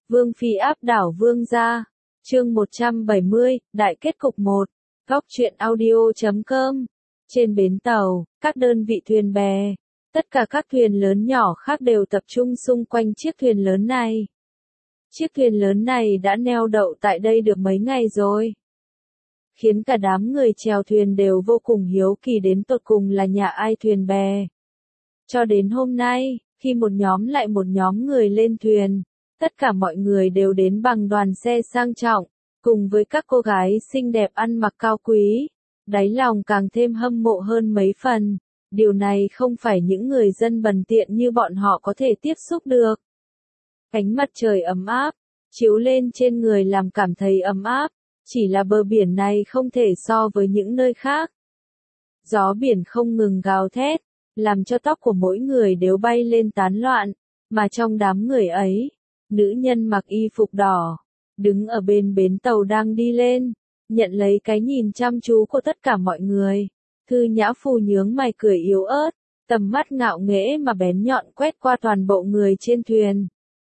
Vương phi áp đảo vương gia. Chương 170, đại kết cục 1. Góc truyện audio.com. Trên bến tàu, các đơn vị thuyền bè, tất cả các thuyền lớn nhỏ khác đều tập trung xung quanh chiếc thuyền lớn này. Chiếc thuyền lớn này đã neo đậu tại đây được mấy ngày rồi, khiến cả đám người chèo thuyền đều vô cùng hiếu kỳ đến tột cùng là nhà ai thuyền bè. Cho đến hôm nay, khi một nhóm người lên thuyền, tất cả mọi người đều đến bằng đoàn xe sang trọng, cùng với các cô gái xinh đẹp ăn mặc cao quý, đáy lòng càng thêm hâm mộ hơn mấy phần. Điều này không phải những người dân bần tiện như bọn họ có thể tiếp xúc được. Ánh mặt trời ấm áp, chiếu lên trên người làm cảm thấy ấm áp, chỉ là bờ biển này không thể so với những nơi khác. Gió biển không ngừng gào thét, làm cho tóc của mỗi người đều bay lên tán loạn, mà trong đám người ấy, nữ nhân mặc y phục đỏ, đứng ở bên bến tàu đang đi lên, nhận lấy cái nhìn chăm chú của tất cả mọi người. Thư Nhã Phù nhướng mày cười yếu ớt, tầm mắt ngạo nghễ mà bén nhọn quét qua toàn bộ người trên thuyền.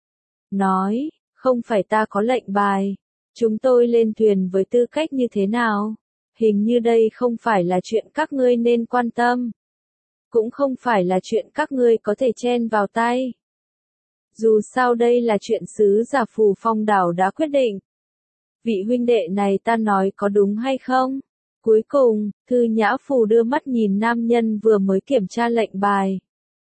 Nói, không phải ta có lệnh bài, chúng tôi lên thuyền với tư cách như thế nào? Hình như đây không phải là chuyện các ngươi nên quan tâm. Cũng không phải là chuyện các ngươi có thể chen vào tay. Dù sao đây là chuyện sứ giả Phù Phong đảo đã quyết định. Vị huynh đệ này ta nói có đúng hay không? Cuối cùng, Thư Nhã Phù đưa mắt nhìn nam nhân vừa mới kiểm tra lệnh bài.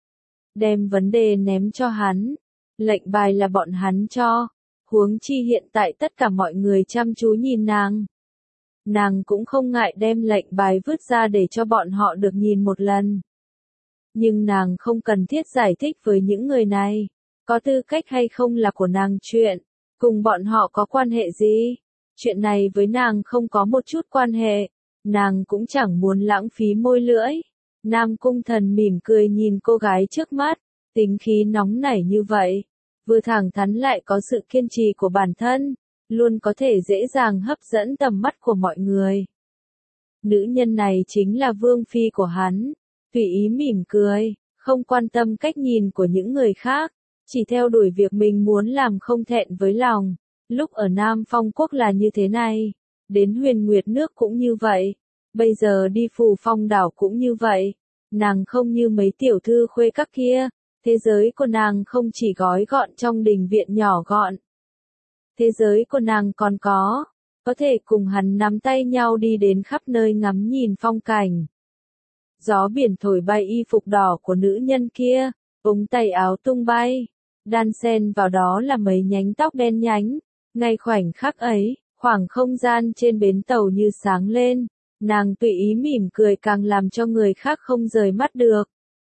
Đem vấn đề ném cho hắn. Lệnh bài là bọn hắn cho. Huống chi hiện tại tất cả mọi người chăm chú nhìn nàng. Nàng cũng không ngại đem lệnh bài vứt ra để cho bọn họ được nhìn một lần. Nhưng nàng không cần thiết giải thích với những người này. Có tư cách hay không là của nàng chuyện. Cùng bọn họ có quan hệ gì? Chuyện này với nàng không có một chút quan hệ. Nàng cũng chẳng muốn lãng phí môi lưỡi. Nam Cung Thần mỉm cười nhìn cô gái trước mắt. Tính khí nóng nảy như vậy. Vừa thẳng thắn lại có sự kiên trì của bản thân. Luôn có thể dễ dàng hấp dẫn tầm mắt của mọi người. Nữ nhân này chính là vương phi của hắn. Tùy ý mỉm cười, không quan tâm cách nhìn của những người khác. Chỉ theo đuổi việc mình muốn làm không thẹn với lòng. Lúc ở Nam Phong Quốc là như thế này. Đến Huyền Nguyệt nước cũng như vậy. Bây giờ đi Phù Phong đảo cũng như vậy. Nàng không như mấy tiểu thư khuê các kia. Thế giới của nàng không chỉ gói gọn trong đình viện nhỏ gọn. Thế giới của nàng còn có thể cùng hắn nắm tay nhau đi đến khắp nơi ngắm nhìn phong cảnh. Gió biển thổi bay y phục đỏ của nữ nhân kia, ống tay áo tung bay, đan xen vào đó là mấy nhánh tóc đen nhánh. Ngay khoảnh khắc ấy, khoảng không gian trên bến tàu như sáng lên, nàng tùy ý mỉm cười càng làm cho người khác không rời mắt được.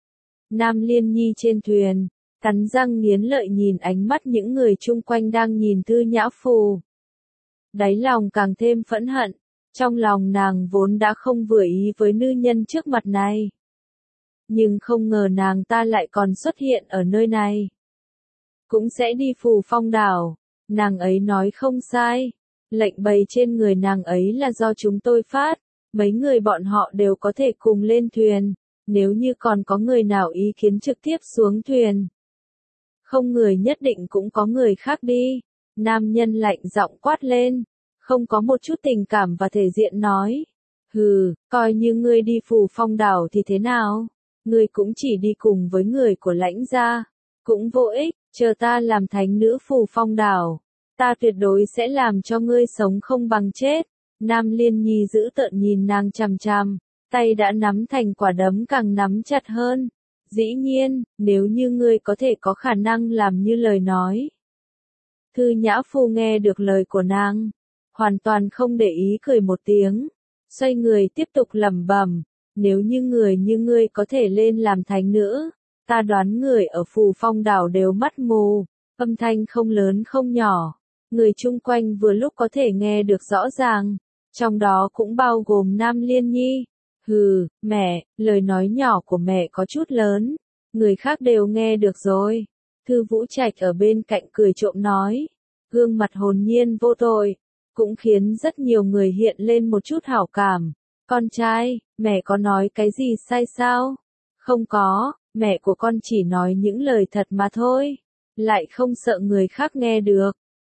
Nam Liên Nhi trên thuyền, cắn răng nghiến lợi nhìn ánh mắt những người chung quanh đang nhìn Thư Nhã Phù. Đáy lòng càng thêm phẫn hận, trong lòng nàng vốn đã không vừa ý với nữ nhân trước mặt này. Nhưng không ngờ nàng ta lại còn xuất hiện ở nơi này. Cũng sẽ đi Phù Phong đảo, nàng ấy nói không sai. Lệnh bày trên người nàng ấy là do chúng tôi phát, mấy người bọn họ đều có thể cùng lên thuyền, nếu như còn có người nào ý kiến trực tiếp xuống thuyền. Không người nhất định cũng có người khác đi. Nam nhân lạnh giọng quát lên, không có một chút tình cảm và thể diện nói. Hừ, coi như ngươi đi Phù Phong đảo thì thế nào? Ngươi cũng chỉ đi cùng với người của Lãnh gia. Cũng vô ích, chờ ta làm thánh nữ Phù Phong đảo. Ta tuyệt đối sẽ làm cho ngươi sống không bằng chết. Nam Liên Nhi giữ tợn nhìn nàng chằm chằm, tay đã nắm thành quả đấm càng nắm chặt hơn. Dĩ nhiên, nếu như ngươi có thể có khả năng làm như lời nói. Thư Nhã Phù nghe được lời của nàng, hoàn toàn không để ý cười một tiếng, xoay người tiếp tục lẩm bẩm, nếu như người như ngươi có thể lên làm thánh nữ, ta đoán người ở Phù Phong đảo đều mắt mù. Âm thanh không lớn không nhỏ, người chung quanh vừa lúc có thể nghe được rõ ràng, trong đó cũng bao gồm Nam Liên Nhi. Hừ, mẹ, lời nói nhỏ của mẹ có chút lớn, người khác đều nghe được rồi. Thư Vũ Trạch ở bên cạnh cười trộm nói, gương mặt hồn nhiên vô tội, cũng khiến rất nhiều người hiện lên một chút hảo cảm. Con trai, mẹ có nói cái gì sai sao? Không có, mẹ của con chỉ nói những lời thật mà thôi, lại không sợ người khác nghe được.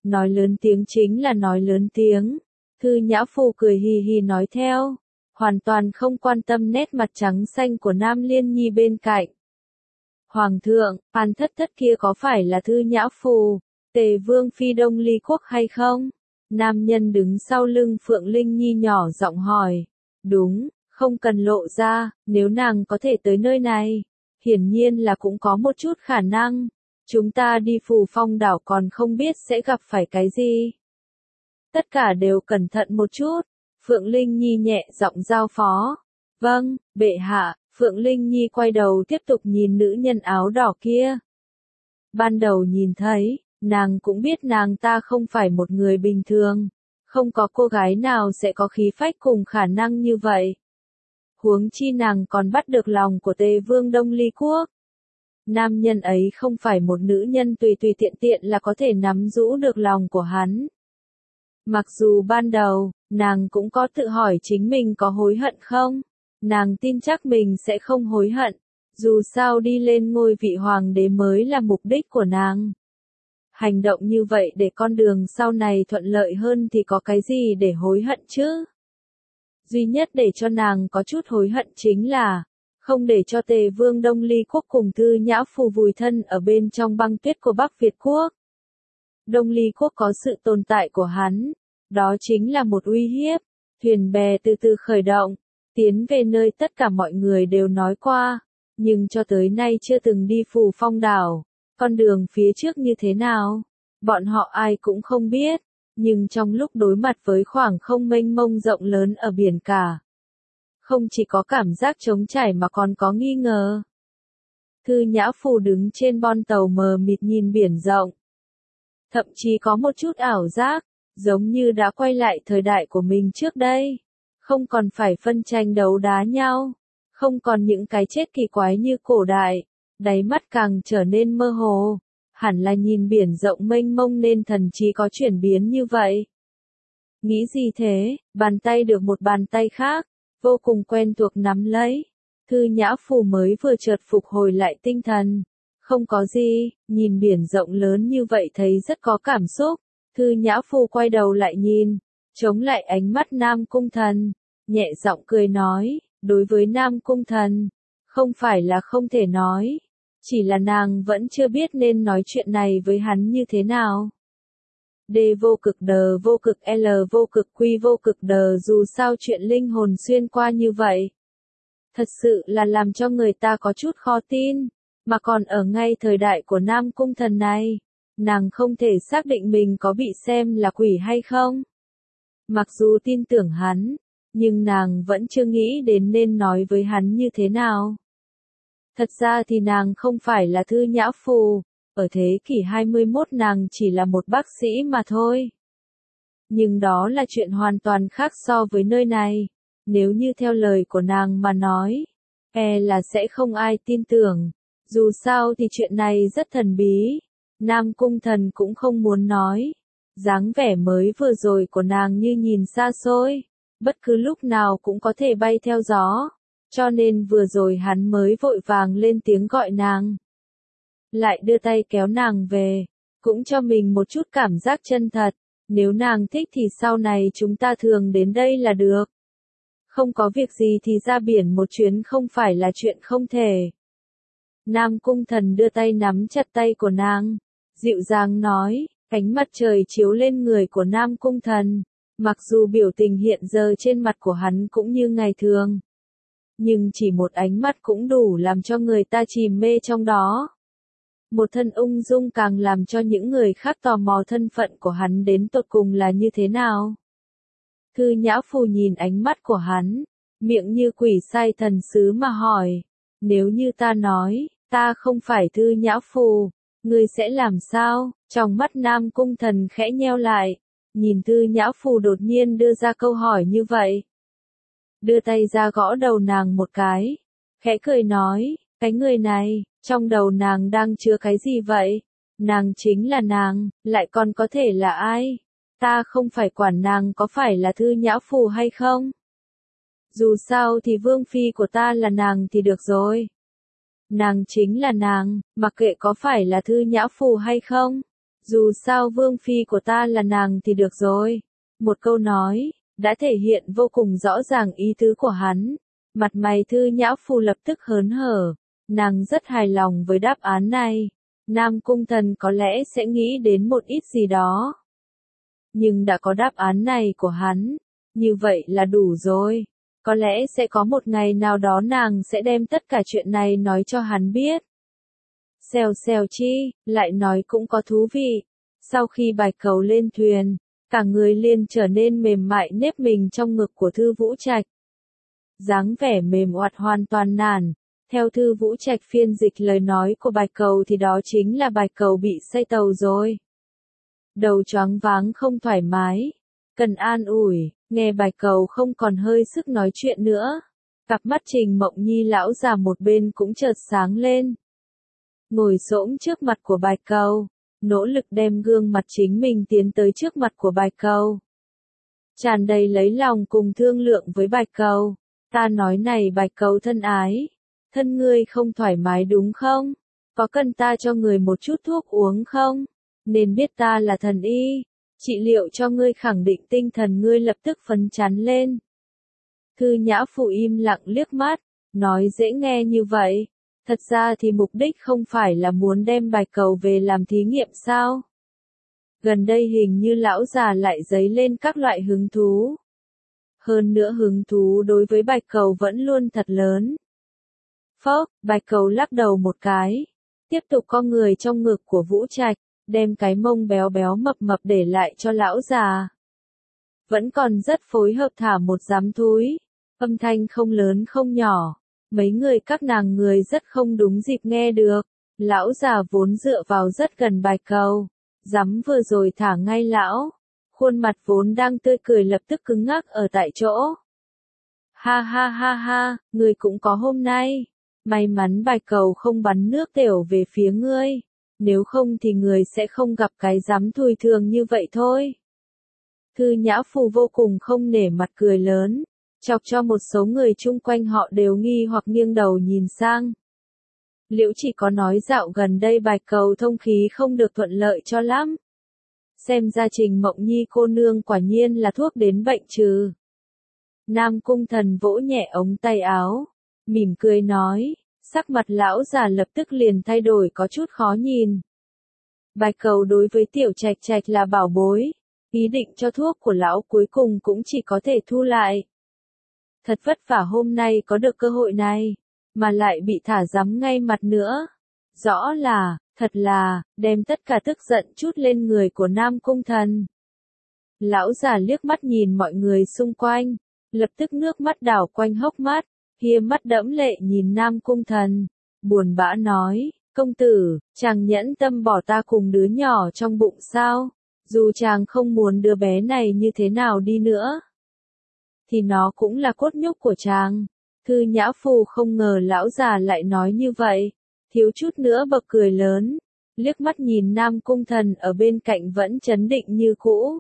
Nói lớn tiếng chính là nói lớn tiếng. Thư Nhã Phu cười hì hì nói theo, hoàn toàn không quan tâm nét mặt trắng xanh của Nam Liên Nhi bên cạnh. Hoàng thượng, Phan Thất Thất kia có phải là Thư Nhã Phu, Tề Vương Phi Đông Ly Quốc hay không? Nam nhân đứng sau lưng Phượng Linh Nhi nhỏ giọng hỏi. Đúng, không cần lộ ra, nếu nàng có thể tới nơi này, hiển nhiên là cũng có một chút khả năng. Chúng ta đi Phù Phong đảo còn không biết sẽ gặp phải cái gì. Tất cả đều cẩn thận một chút. Phượng Linh Nhi nhẹ giọng giao phó. Vâng, bệ hạ. Phượng Linh Nhi quay đầu tiếp tục nhìn nữ nhân áo đỏ kia. Ban đầu nhìn thấy, nàng cũng biết nàng ta không phải một người bình thường. Không có cô gái nào sẽ có khí phách cùng khả năng như vậy. Huống chi nàng còn bắt được lòng của Tề Vương Đông Ly Quốc. Nam nhân ấy không phải một nữ nhân tùy tùy tiện tiện là có thể nắm giữ được lòng của hắn. Mặc dù ban đầu, nàng cũng có tự hỏi chính mình có hối hận không? Nàng tin chắc mình sẽ không hối hận. Dù sao đi lên ngôi vị hoàng đế mới là mục đích của nàng. Hành động như vậy để con đường sau này thuận lợi hơn thì có cái gì để hối hận chứ? Duy nhất để cho nàng có chút hối hận chính là không để cho Tề Vương Đông Ly Quốc cùng Thư Nhã Phu vùi thân ở bên trong băng tuyết của Bắc Việt Quốc. Đông Ly Quốc có sự tồn tại của hắn, đó chính là một uy hiếp. Thuyền bè từ từ khởi động, tiến về nơi tất cả mọi người đều nói qua, nhưng cho tới nay chưa từng đi Phù Phong đảo. Con đường phía trước như thế nào? Bọn họ ai cũng không biết, nhưng trong lúc đối mặt với khoảng không mênh mông rộng lớn ở biển cả, không chỉ có cảm giác trống trải mà còn có nghi ngờ. Thư Nhã Phu đứng trên bon tàu mờ mịt nhìn biển rộng. Thậm chí có một chút ảo giác, giống như đã quay lại thời đại của mình trước đây. Không còn phải phân tranh đấu đá nhau, không còn những cái chết kỳ quái như cổ đại, đáy mắt càng trở nên mơ hồ. Hẳn là nhìn biển rộng mênh mông nên thần trí có chuyển biến như vậy. Nghĩ gì thế, bàn tay được một bàn tay khác, vô cùng quen thuộc nắm lấy. Thư Nhã Phu mới vừa chợt phục hồi lại tinh thần. Không có gì, nhìn biển rộng lớn như vậy thấy rất có cảm xúc. Thư Nhã Phu quay đầu lại nhìn, chống lại ánh mắt Nam Cung Thần, nhẹ giọng cười nói, đối với Nam Cung Thần, không phải là không thể nói, chỉ là nàng vẫn chưa biết nên nói chuyện này với hắn như thế nào. D vô cực đờ vô cực L vô cực quy vô cực đờ, dù sao chuyện linh hồn xuyên qua như vậy. Thật sự là làm cho người ta có chút khó tin, mà còn ở ngay thời đại của Nam Cung Thần này, nàng không thể xác định mình có bị xem là quỷ hay không. Mặc dù tin tưởng hắn, nhưng nàng vẫn chưa nghĩ đến nên nói với hắn như thế nào. Thật ra thì nàng không phải là Thư Nhã Phu, ở thế kỷ 21 nàng chỉ là một bác sĩ mà thôi. Nhưng đó là chuyện hoàn toàn khác so với nơi này. Nếu như theo lời của nàng mà nói, là sẽ không ai tin tưởng. Dù sao thì chuyện này rất thần bí. Nam Cung Thần cũng không muốn nói. Dáng vẻ mới vừa rồi của nàng như nhìn xa xôi, bất cứ lúc nào cũng có thể bay theo gió. Cho nên vừa rồi hắn mới vội vàng lên tiếng gọi nàng. Lại đưa tay kéo nàng về, cũng cho mình một chút cảm giác chân thật. Nếu nàng thích thì sau này chúng ta thường đến đây là được. Không có việc gì thì ra biển một chuyến không phải là chuyện không thể. Nam Cung Thần đưa tay nắm chặt tay của nàng, dịu dàng nói, ánh mặt trời chiếu lên người của Nam Cung Thần. Mặc dù biểu tình hiện giờ trên mặt của hắn cũng như ngày thường, nhưng chỉ một ánh mắt cũng đủ làm cho người ta chìm mê trong đó. Một thân ung dung càng làm cho những người khác tò mò thân phận của hắn đến tột cùng là như thế nào. Thư Nhã Phu nhìn ánh mắt của hắn, miệng như quỷ sai thần sứ mà hỏi, nếu như ta nói, ta không phải Thư Nhã Phu, ngươi sẽ làm sao? Trong mắt Nam Cung Thần khẽ nheo lại, nhìn Thư Nhã Phu đột nhiên đưa ra câu hỏi như vậy. Đưa tay ra gõ đầu nàng một cái, khẽ cười nói, cái người này, trong đầu nàng đang chứa cái gì vậy? Nàng chính là nàng, lại còn có thể là ai? Ta không phải quản nàng có phải là Thư Nhã Phu hay không? Dù sao thì vương phi của ta là nàng thì được rồi. Nàng chính là nàng, mặc kệ có phải là Thư Nhã Phu hay không. Dù sao vương phi của ta là nàng thì được rồi. Một câu nói, đã thể hiện vô cùng rõ ràng ý tứ của hắn. Mặt mày Thư Nhã Phu lập tức hớn hở. Nàng rất hài lòng với đáp án này. Nam Cung Thần có lẽ sẽ nghĩ đến một ít gì đó. Nhưng đã có đáp án này của hắn, như vậy là đủ rồi. Có lẽ sẽ có một ngày nào đó nàng sẽ đem tất cả chuyện này nói cho hắn biết. Xèo xèo chi, lại nói cũng có thú vị. Sau khi Bạch Cầu lên thuyền, cả người liền trở nên mềm mại nếp mình trong ngực của Thư Vũ Trạch. Dáng vẻ mềm oặt hoàn toàn nản. Theo Thư Vũ Trạch phiên dịch lời nói của Bạch Cầu thì đó chính là Bạch Cầu bị say tàu rồi. Đầu choáng váng không thoải mái. Cần an ủi, nghe Bạch Cầu không còn hơi sức nói chuyện nữa. Cặp mắt Trình Mộng Nhi lão già một bên cũng chợt sáng lên. Ngồi xổm trước mặt của Bạch Cầu, nỗ lực đem gương mặt chính mình tiến tới trước mặt của Bạch Cầu. Tràn đầy lấy lòng cùng thương lượng với Bạch Cầu. Ta nói này Bạch Cầu thân ái, thân ngươi không thoải mái đúng không? Có cần ta cho người một chút thuốc uống không? Nên biết ta là thần y, trị liệu cho ngươi khẳng định tinh thần ngươi lập tức phấn chấn lên. Thư Nhã Phu im lặng liếc mắt, nói dễ nghe như vậy. Thật ra thì mục đích không phải là muốn đem Bạch Cầu về làm thí nghiệm sao? Gần đây hình như lão già lại dấy lên các loại hứng thú. Hơn nữa hứng thú đối với Bạch Cầu vẫn luôn thật lớn. Phốc, Bạch Cầu lắc đầu một cái. Tiếp tục co người trong ngực của Vũ Trạch, đem cái mông béo béo mập mập để lại cho lão già. Vẫn còn rất phối hợp thả một giám thúi. Âm thanh không lớn không nhỏ. Mấy người các nàng người rất không đúng dịp nghe được. Lão già vốn dựa vào rất gần Bạch Cầu. Giám vừa rồi thả ngay lão. Khuôn mặt vốn đang tươi cười lập tức cứng ngắc ở tại chỗ. Ha ha ha ha, ngươi cũng có hôm nay. May mắn Bạch Cầu không bắn nước tiểu về phía ngươi. Nếu không thì người sẽ không gặp cái giám thùi thường như vậy thôi. Thư Nhã Phu vô cùng không nể mặt cười lớn. Chọc cho một số người chung quanh họ đều nghi hoặc nghiêng đầu nhìn sang. Liễu chỉ có nói dạo gần đây Bạch Cầu thông khí không được thuận lợi cho lắm. Xem ra Trình Mộng Nhi cô nương quả nhiên là thuốc đến bệnh trừ. Nam Cung Thần vỗ nhẹ ống tay áo, mỉm cười nói, sắc mặt lão già lập tức liền thay đổi có chút khó nhìn. Bạch Cầu đối với Tiểu Trạch Trạch là bảo bối, ý định cho thuốc của lão cuối cùng cũng chỉ có thể thu lại. Thật vất vả hôm nay có được cơ hội này, mà lại bị thả giám ngay mặt nữa. Rõ là, thật là, đem tất cả tức giận chút lên người của Nam Cung Thần. Lão già liếc mắt nhìn mọi người xung quanh, lập tức nước mắt đảo quanh hốc mắt, hia mắt đẫm lệ nhìn Nam Cung Thần, buồn bã nói, công tử, chàng nhẫn tâm bỏ ta cùng đứa nhỏ trong bụng sao, dù chàng không muốn đứa bé này như thế nào đi nữa, thì nó cũng là cốt nhục của chàng. Thư Nhã Phu không ngờ lão già lại nói như vậy, thiếu chút nữa bật cười lớn, liếc mắt nhìn Nam Cung Thần ở bên cạnh vẫn trấn định như cũ.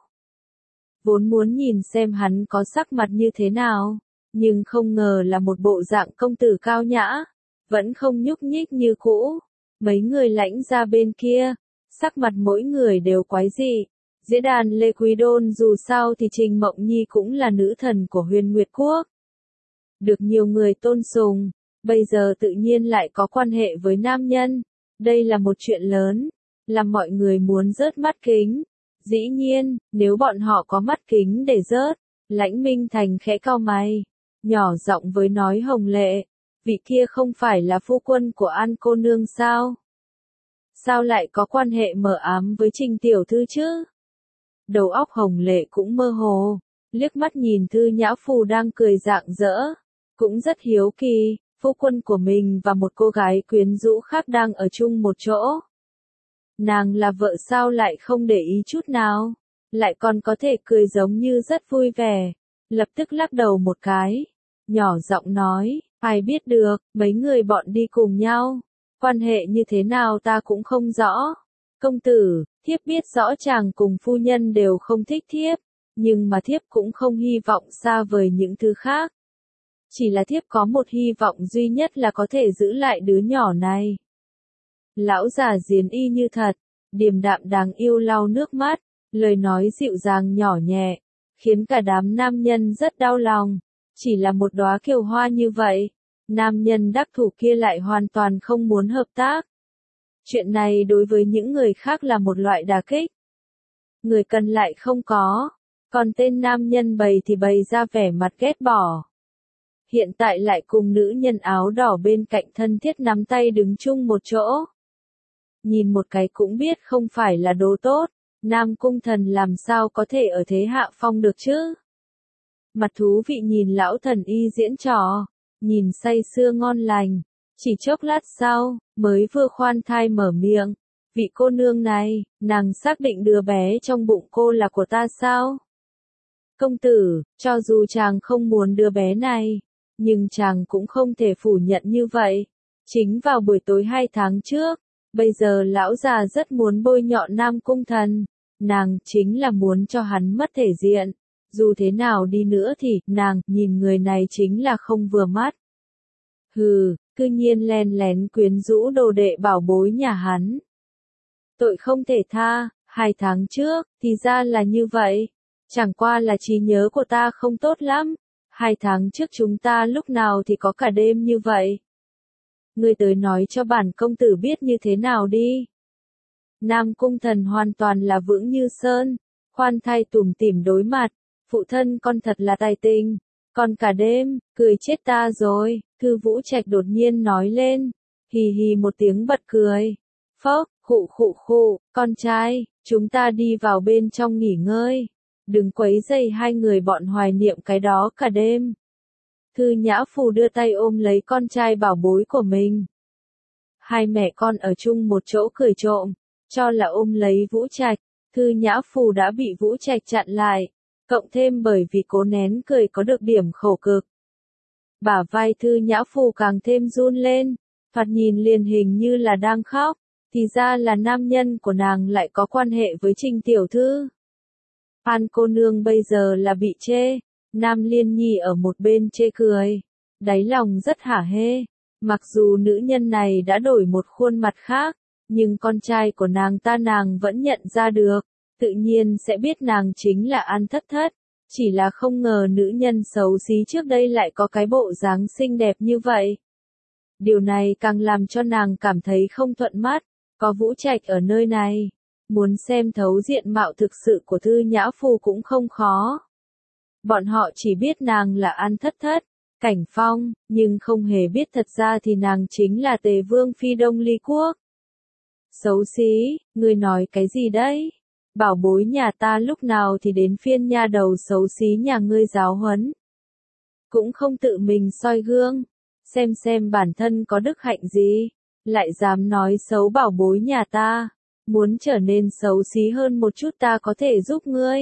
Vốn muốn nhìn xem hắn có sắc mặt như thế nào, nhưng không ngờ là một bộ dạng công tử cao nhã, vẫn không nhúc nhích như cũ. Mấy người lãnh ra bên kia, sắc mặt mỗi người đều quái dị. Diễn đàn Lê Quý Đôn dù sao thì Trình Mộng Nhi cũng là nữ thần của Huyền Nguyệt Quốc. Được nhiều người tôn sùng, bây giờ tự nhiên lại có quan hệ với nam nhân. Đây là một chuyện lớn, làm mọi người muốn rớt mắt kính. Dĩ nhiên, nếu bọn họ có mắt kính để rớt, Lãnh Minh Thành khẽ cau mày, nhỏ giọng với nói Hồng Lệ, vị kia không phải là phu quân của An cô nương sao? Sao lại có quan hệ mờ ám với Trình tiểu thư chứ? Đầu óc Hồng Lệ cũng mơ hồ, liếc mắt nhìn Thư Nhã Phu đang cười rạng rỡ, cũng rất hiếu kỳ, phu quân của mình và một cô gái quyến rũ khác đang ở chung một chỗ. Nàng là vợ sao lại không để ý chút nào, lại còn có thể cười giống như rất vui vẻ, lập tức lắc đầu một cái, nhỏ giọng nói, ai biết được, mấy người bọn đi cùng nhau, quan hệ như thế nào ta cũng không rõ. Công tử, thiếp biết rõ chàng cùng phu nhân đều không thích thiếp, nhưng mà thiếp cũng không hy vọng xa vời những thứ khác. Chỉ là thiếp có một hy vọng duy nhất là có thể giữ lại đứa nhỏ này. Lão già diến y như thật, điềm đạm đáng yêu lau nước mắt, lời nói dịu dàng nhỏ nhẹ, khiến cả đám nam nhân rất đau lòng. Chỉ là một đóa kiều hoa như vậy, nam nhân đắc thủ kia lại hoàn toàn không muốn hợp tác. Chuyện này đối với những người khác là một loại đả kích. Người cần lại không có, còn tên nam nhân bày thì bày ra vẻ mặt ghét bỏ. Hiện tại lại cùng nữ nhân áo đỏ bên cạnh thân thiết nắm tay đứng chung một chỗ. Nhìn một cái cũng biết không phải là đồ tốt, Nam Cung Thần làm sao có thể ở thế hạ phong được chứ? Mặt thú vị nhìn lão thần y diễn trò, nhìn say sưa ngon lành, chỉ chốc lát sau, mới vừa khoan thai mở miệng. Vị cô nương này, nàng xác định đứa bé trong bụng cô là của ta sao? Công tử, cho dù chàng không muốn đứa bé này, nhưng chàng cũng không thể phủ nhận như vậy. Chính vào buổi tối 2 tháng trước, bây giờ lão già rất muốn bôi nhọ Nam Cung Thần. Nàng chính là muốn cho hắn mất thể diện. Dù thế nào đi nữa thì, nàng, nhìn người này chính là không vừa mắt. Hừ, cư nhiên len lén quyến rũ đồ đệ bảo bối nhà hắn. Tội không thể tha, 2 tháng trước, thì ra là như vậy. Chẳng qua là trí nhớ của ta không tốt lắm. 2 tháng trước chúng ta lúc nào thì có cả đêm như vậy. Ngươi tới nói cho bản công tử biết như thế nào đi. Nam Cung Thần hoàn toàn là vững như sơn, khoan thai tủm tỉm đối mặt. Phụ thân con thật là tài tình, còn cả đêm, cười chết ta rồi. Thư Vũ Trạch đột nhiên nói lên, hì hì một tiếng bật cười. Phốc, khụ khụ khụ, con trai, chúng ta đi vào bên trong nghỉ ngơi. Đừng quấy rầy hai người bọn hoài niệm cái đó cả đêm. Thư Nhã Phù đưa tay ôm lấy con trai bảo bối của mình. Hai mẹ con ở chung một chỗ cười trộm, cho là ôm lấy Vũ Trạch. Thư Nhã Phù đã bị Vũ Trạch chặn lại, cộng thêm bởi vì cố nén cười có được điểm khổ cực. Bả vai Thư Nhã Phù càng thêm run lên, thoạt nhìn liền hình như là đang khóc, thì ra là nam nhân của nàng lại có quan hệ với Trình tiểu thư. An cô nương bây giờ là bị chê, Nam Liên Nhi ở một bên chê cười, đáy lòng rất hả hê, mặc dù nữ nhân này đã đổi một khuôn mặt khác, nhưng con trai của nàng ta nàng vẫn nhận ra được, tự nhiên sẽ biết nàng chính là An Thất Thất, chỉ là không ngờ nữ nhân xấu xí trước đây lại có cái bộ dáng xinh đẹp như vậy. Điều này càng làm cho nàng cảm thấy không thuận mắt, có Vũ Trạch ở nơi này. Muốn xem thấu diện mạo thực sự của Thư Nhã Phù cũng không khó. Bọn họ chỉ biết nàng là An Thất Thất, Cảnh Phong, nhưng không hề biết thật ra thì nàng chính là Tề Vương Phi Đông Ly Quốc. Xấu xí, ngươi nói cái gì đấy? Bảo bối nhà ta lúc nào thì đến phiên nha đầu xấu xí nhà ngươi giáo huấn. Cũng không tự mình soi gương, xem bản thân có đức hạnh gì, lại dám nói xấu bảo bối nhà ta. Muốn trở nên xấu xí hơn một chút ta có thể giúp ngươi.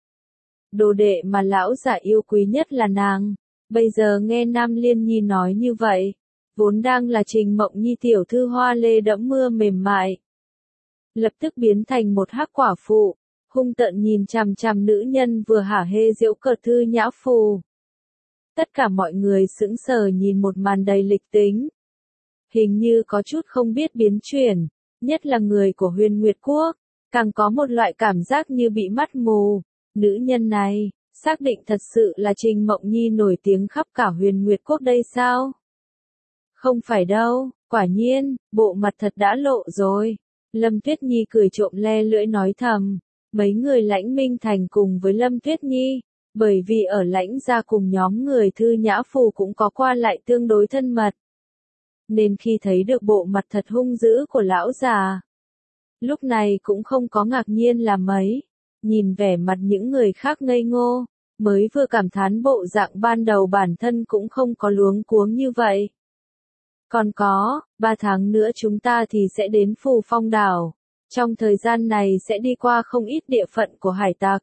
Đồ đệ mà lão giả yêu quý nhất là nàng. Bây giờ nghe Nam Liên Nhi nói như vậy, vốn đang là Trình Mộng Nhi tiểu thư hoa lê đẫm mưa mềm mại, lập tức biến thành một hắc quả phụ, hung tợn nhìn chằm chằm nữ nhân vừa hả hê giễu cợt Thư Nhã Phù. Tất cả mọi người sững sờ nhìn một màn đầy lịch tính. Hình như có chút không biết biến chuyển. Nhất là người của Huyền Nguyệt Quốc, càng có một loại cảm giác như bị mắt mù. Nữ nhân này, xác định thật sự là Trình Mộng Nhi nổi tiếng khắp cả Huyền Nguyệt Quốc đây sao? Không phải đâu, quả nhiên, bộ mặt thật đã lộ rồi. Lâm Tuyết Nhi cười trộm le lưỡi nói thầm, mấy người Lãnh Minh Thành cùng với Lâm Tuyết Nhi, bởi vì ở Lãnh gia cùng nhóm người Thư Nhã Phù cũng có qua lại tương đối thân mật. Nên khi thấy được bộ mặt thật hung dữ của lão già, lúc này cũng không có ngạc nhiên là mấy, nhìn vẻ mặt những người khác ngây ngô, mới vừa cảm thán bộ dạng ban đầu bản thân cũng không có luống cuống như vậy. Còn có, 3 tháng nữa chúng ta thì sẽ đến Phù Phong đảo, trong thời gian này sẽ đi qua không ít địa phận của hải tặc.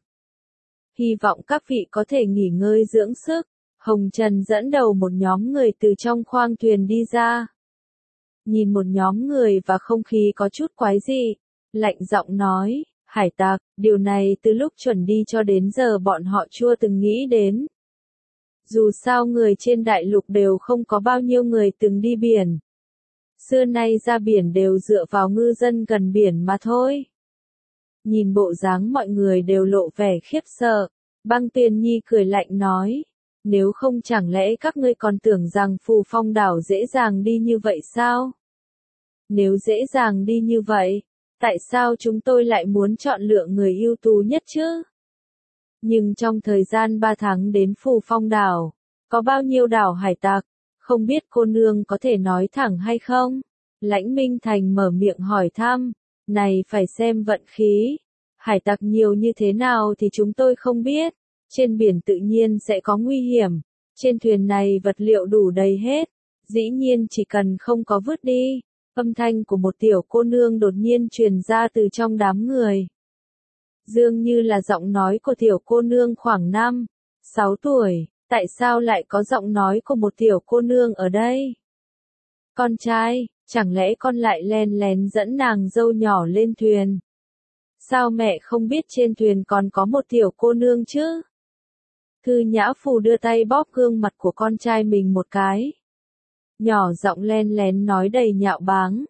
Hy vọng các vị có thể nghỉ ngơi dưỡng sức. Hồng Trần dẫn đầu một nhóm người từ trong khoang thuyền đi ra. Nhìn một nhóm người và không khí có chút quái dị, lạnh giọng nói, hải tặc, điều này từ lúc chuẩn đi cho đến giờ bọn họ chưa từng nghĩ đến. Dù sao người trên đại lục đều không có bao nhiêu người từng đi biển. Xưa nay ra biển đều dựa vào ngư dân gần biển mà thôi. Nhìn bộ dáng mọi người đều lộ vẻ khiếp sợ. Băng Tuyên Nhi cười lạnh nói. Nếu không chẳng lẽ các ngươi còn tưởng rằng Phù Phong đảo dễ dàng đi như vậy sao? Nếu dễ dàng đi như vậy, tại sao chúng tôi lại muốn chọn lựa người ưu tú nhất chứ? Nhưng trong thời gian 3 tháng đến Phù Phong đảo, có bao nhiêu đảo hải tặc, không biết cô nương có thể nói thẳng hay không? Lãnh Minh Thành mở miệng hỏi thăm, này phải xem vận khí, hải tặc nhiều như thế nào thì chúng tôi không biết, trên biển tự nhiên sẽ có nguy hiểm, trên thuyền này vật liệu đủ đầy hết, dĩ nhiên chỉ cần không có vứt đi. Âm thanh của một tiểu cô nương đột nhiên truyền ra từ trong đám người. Dường như là giọng nói của tiểu cô nương khoảng 6 tuổi, tại sao lại có giọng nói của một tiểu cô nương ở đây? Con trai, chẳng lẽ con lại len lén dẫn nàng dâu nhỏ lên thuyền? Sao mẹ không biết trên thuyền còn có một tiểu cô nương chứ? Thư Nhã Phù đưa tay bóp gương mặt của con trai mình một cái. Nhỏ giọng len lén nói đầy nhạo báng.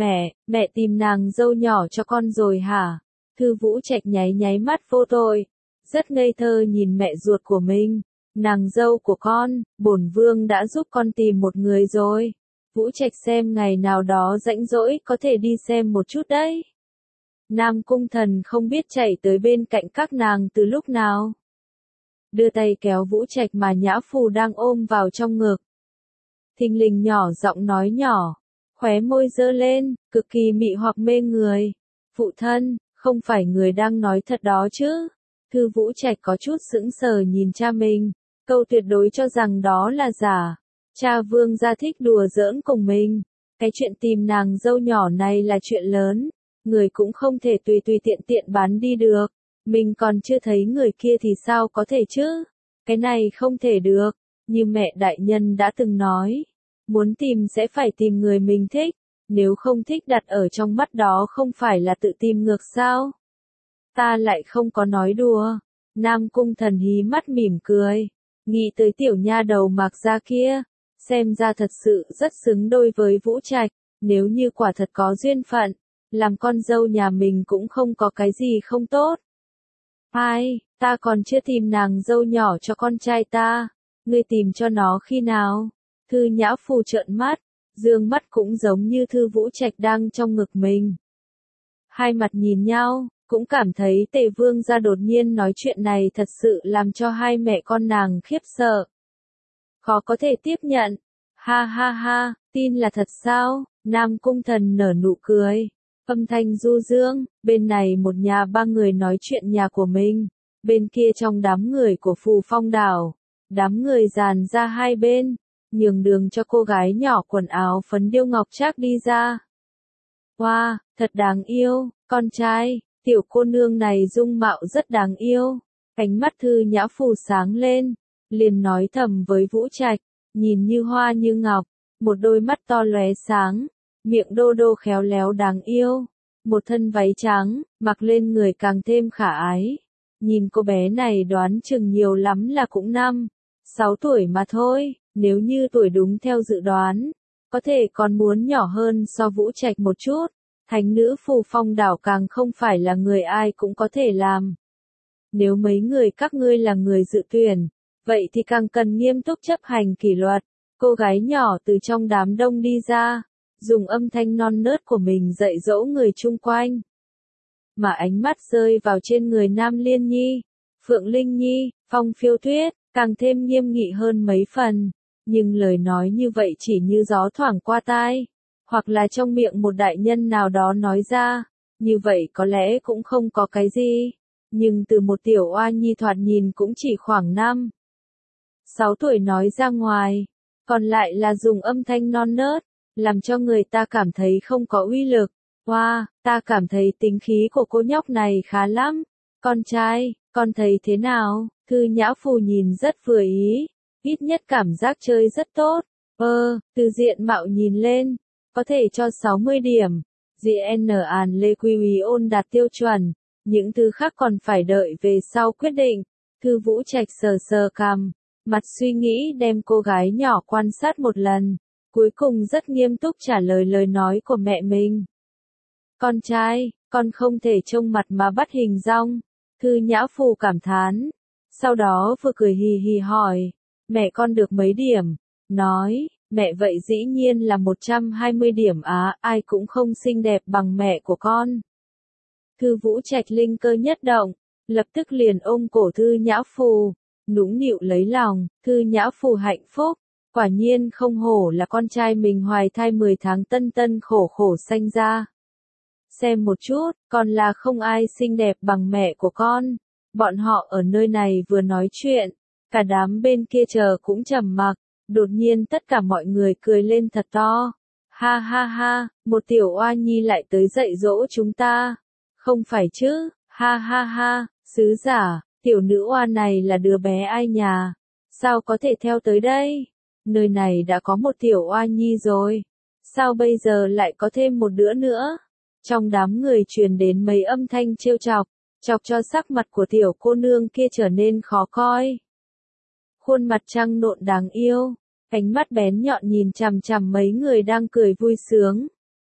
Mẹ tìm nàng dâu nhỏ cho con rồi hả? Thư Vũ Trạch nháy nháy mắt vô tội. Rất ngây thơ nhìn mẹ ruột của mình. Nàng dâu của con, bổn vương đã giúp con tìm một người rồi. Vũ Trạch xem ngày nào đó rãnh rỗi có thể đi xem một chút đấy. Nam Cung Thần không biết chạy tới bên cạnh các nàng từ lúc nào. Đưa tay kéo Vũ Trạch mà Nhã Phù đang ôm vào trong ngực. Thình lình nhỏ giọng nói nhỏ, khóe môi giơ lên, cực kỳ mị hoặc mê người. Phụ thân, không phải người đang nói thật đó chứ? Thư Vũ Trạch có chút sững sờ nhìn cha mình, câu tuyệt đối cho rằng đó là giả. Cha Vương gia thích đùa giỡn cùng mình. Cái chuyện tìm nàng dâu nhỏ này là chuyện lớn, người cũng không thể tùy tùy tiện tiện bán đi được. Mình còn chưa thấy người kia thì sao có thể chứ? Cái này không thể được, như mẹ đại nhân đã từng nói. Muốn tìm sẽ phải tìm người mình thích, nếu không thích đặt ở trong mắt đó không phải là tự tìm ngược sao? Ta lại không có nói đùa. Nam Cung Thần hí mắt mỉm cười, nghĩ tới tiểu nha đầu Mạc Gia kia, xem ra thật sự rất xứng đôi với Vũ Trạch, nếu như quả thật có duyên phận, làm con dâu nhà mình cũng không có cái gì không tốt. Ai, ta còn chưa tìm nàng dâu nhỏ cho con trai ta, ngươi tìm cho nó khi nào? Thư Nhã Phù trợn mắt, dương mắt cũng giống như Thư Vũ Trạch đang trong ngực mình. Hai mặt nhìn nhau, cũng cảm thấy Tề Vương gia đột nhiên nói chuyện này thật sự làm cho hai mẹ con nàng khiếp sợ. Khó có thể tiếp nhận. Ha ha ha, tin là thật sao? Nam Cung Thần nở nụ cười. Âm thanh du dương, bên này một nhà ba người nói chuyện nhà của mình, bên kia trong đám người của Phù Phong đảo, đám người dàn ra hai bên, nhường đường cho cô gái nhỏ quần áo phấn điêu ngọc trác đi ra. Wow, thật đáng yêu, con trai, tiểu cô nương này dung mạo rất đáng yêu. Ánh mắt Thư Nhã Phù sáng lên, liền nói thầm với Vũ Trạch, nhìn như hoa như ngọc, một đôi mắt to lóe sáng. Miệng đô đô khéo léo đáng yêu, một thân váy trắng, mặc lên người càng thêm khả ái. Nhìn cô bé này đoán chừng nhiều lắm là cũng 6 tuổi mà thôi, nếu như tuổi đúng theo dự đoán, có thể còn muốn nhỏ hơn so Vũ Trạch một chút. Thánh nữ Phù Phong đảo càng không phải là người ai cũng có thể làm. Nếu mấy người các ngươi là người dự tuyển, vậy thì càng cần nghiêm túc chấp hành kỷ luật. Cô gái nhỏ từ trong đám đông đi ra, dùng âm thanh non nớt của mình dạy dỗ người chung quanh. Mà ánh mắt rơi vào trên người Nam Liên Nhi, Phượng Linh Nhi, Phong Phiêu Tuyết, càng thêm nghiêm nghị hơn mấy phần. Nhưng lời nói như vậy chỉ như gió thoảng qua tai, hoặc là trong miệng một đại nhân nào đó nói ra, như vậy có lẽ cũng không có cái gì. Nhưng từ một tiểu oa nhi thoạt nhìn cũng chỉ khoảng 6 tuổi nói ra ngoài, còn lại là dùng âm thanh non nớt, làm cho người ta cảm thấy không có uy lực. Wow, ta cảm thấy tính khí của cô nhóc này khá lắm. Con trai, con thấy thế nào? Thư Nhã Phù nhìn rất vừa ý, ít nhất cảm giác chơi rất tốt. Từ diện mạo nhìn lên, có thể cho 60 điểm. GN An Lê Quy Úy Ôn đạt tiêu chuẩn, những thứ khác còn phải đợi về sau quyết định. Thư Vũ Trạch sờ sờ cằm, mặt suy nghĩ đem cô gái nhỏ quan sát một lần, cuối cùng rất nghiêm túc trả lời lời nói của mẹ mình. Con trai, con không thể trông mặt mà bắt hình dong. Thư Nhã Phù cảm thán. Sau đó vừa cười hì hì hỏi, mẹ con được mấy điểm? Nói, mẹ vậy dĩ nhiên là 120 điểm á, ai cũng không xinh đẹp bằng mẹ của con. Thư Vũ Trạch linh cơ nhất động, lập tức liền ôm cổ Thư Nhã Phù, nũng nịu lấy lòng. Thư Nhã Phù hạnh phúc, quả nhiên không hổ là con trai mình hoài thai 10 tháng tân tân khổ khổ sanh ra. Xem một chút, còn là không ai xinh đẹp bằng mẹ của con. Bọn họ ở nơi này vừa nói chuyện, cả đám bên kia chờ cũng trầm mặc, đột nhiên tất cả mọi người cười lên thật to. Ha ha ha, một tiểu oa nhi lại tới dạy dỗ chúng ta. Không phải chứ, ha ha ha, sứ giả, tiểu nữ oa này là đứa bé ai nhà, sao có thể theo tới đây? Nơi này đã có một tiểu oa nhi rồi, sao bây giờ lại có thêm một đứa nữa? Trong đám người truyền đến mấy âm thanh trêu chọc, chọc cho sắc mặt của tiểu cô nương kia trở nên khó coi. Khuôn mặt trăng nộn đáng yêu, ánh mắt bén nhọn nhìn chằm chằm mấy người đang cười vui sướng.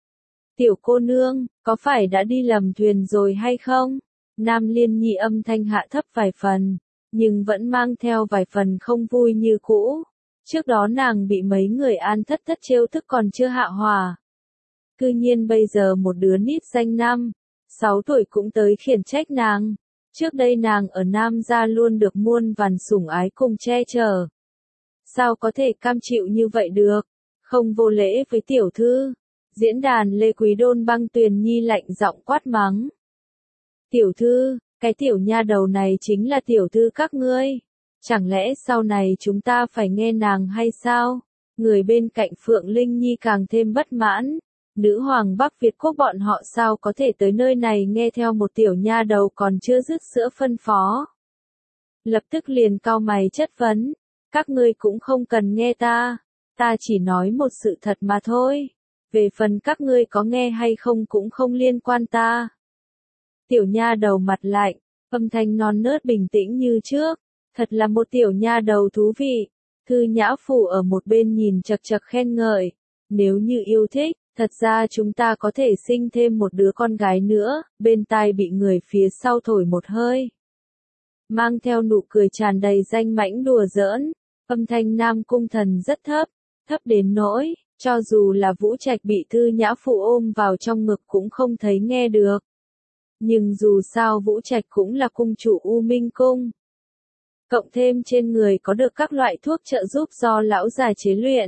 Tiểu cô nương, có phải đã đi lầm thuyền rồi hay không? Nam Liên Nhi âm thanh hạ thấp vài phần, nhưng vẫn mang theo vài phần không vui như cũ. Trước đó nàng bị mấy người An Thất Thất trêu thức còn chưa hạ hòa. Cư nhiên bây giờ một đứa nít danh 5, 6 tuổi cũng tới khiển trách nàng. Trước đây nàng ở Nam gia luôn được muôn vàn sủng ái cùng che chở. Sao có thể cam chịu như vậy được? Không vô lễ với tiểu thư. Diễn đàn Lê Quý Đôn Băng Tuyền Nhi lạnh giọng quát mắng. Tiểu thư, cái tiểu nha đầu này chính là tiểu thư các ngươi. Chẳng lẽ sau này chúng ta phải nghe nàng hay sao? Người bên cạnh Phượng Linh Nhi càng thêm bất mãn. Nữ hoàng Bắc Việt quốc bọn họ sao có thể tới nơi này nghe theo một tiểu nha đầu còn chưa dứt sữa phân phó. Lập tức liền cau mày chất vấn. Các ngươi cũng không cần nghe ta. Ta chỉ nói một sự thật mà thôi. Về phần các ngươi có nghe hay không cũng không liên quan ta. Tiểu nha đầu mặt lạnh, âm thanh non nớt bình tĩnh như trước. Thật là một tiểu nha đầu thú vị. Thư Nhã Phù ở một bên nhìn chật chật khen ngợi. Nếu như yêu thích, thật ra chúng ta có thể sinh thêm một đứa con gái nữa. Bên tai bị người phía sau thổi một hơi. Mang theo nụ cười tràn đầy danh mãnh đùa giỡn. Âm thanh Nam Cung Thần rất thấp, thấp đến nỗi, cho dù là Vũ Trạch bị Thư Nhã Phù ôm vào trong ngực cũng không thấy nghe được. Nhưng dù sao Vũ Trạch cũng là cung chủ U Minh Cung. Cộng thêm trên người có được các loại thuốc trợ giúp do lão già chế luyện.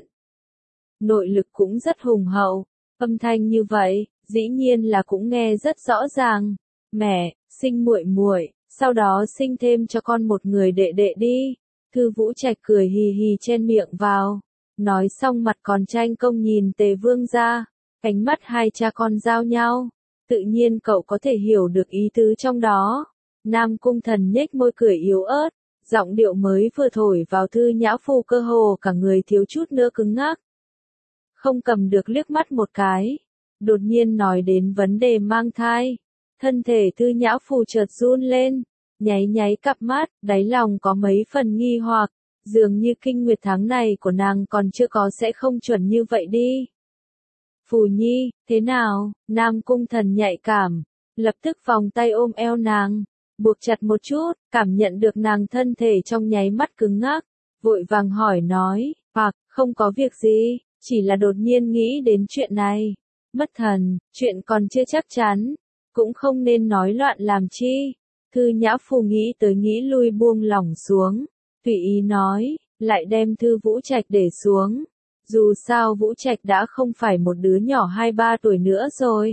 Nội lực cũng rất hùng hậu, âm thanh như vậy, dĩ nhiên là cũng nghe rất rõ ràng. Mẹ, sinh muội muội, sau đó sinh thêm cho con một người đệ đệ đi. Thư Vũ Trạch cười hì hì chen miệng vào. Nói xong mặt còn tranh công nhìn Tề Vương ra. Ánh mắt hai cha con giao nhau. Tự nhiên cậu có thể hiểu được ý tứ trong đó. Nam Cung Thần nhếch môi cười yếu ớt. Giọng điệu mới vừa thổi vào Thư Nhã Phù cơ hồ cả người thiếu chút nữa cứng ngắc. Không cầm được liếc mắt một cái. Đột nhiên nói đến vấn đề mang thai. Thân thể Thư Nhã Phù chợt run lên. Nháy nháy cặp mắt, đáy lòng có mấy phần nghi hoặc. Dường như kinh nguyệt tháng này của nàng còn chưa có sẽ không chuẩn như vậy đi. Phù Nhi, thế nào? Nam Cung Thần nhạy cảm. Lập tức vòng tay ôm eo nàng. Buộc chặt một chút, cảm nhận được nàng thân thể trong nháy mắt cứng ngắc. Vội vàng hỏi nói, hoặc, không có việc gì, chỉ là đột nhiên nghĩ đến chuyện này. Mất thần, chuyện còn chưa chắc chắn. Cũng không nên nói loạn làm chi. Thư Nhã Phù nghĩ tới nghĩ lui buông lỏng xuống. Tùy ý nói, lại đem Thư Vũ Trạch để xuống. Dù sao Vũ Trạch đã không phải một đứa nhỏ 2-3 tuổi nữa rồi.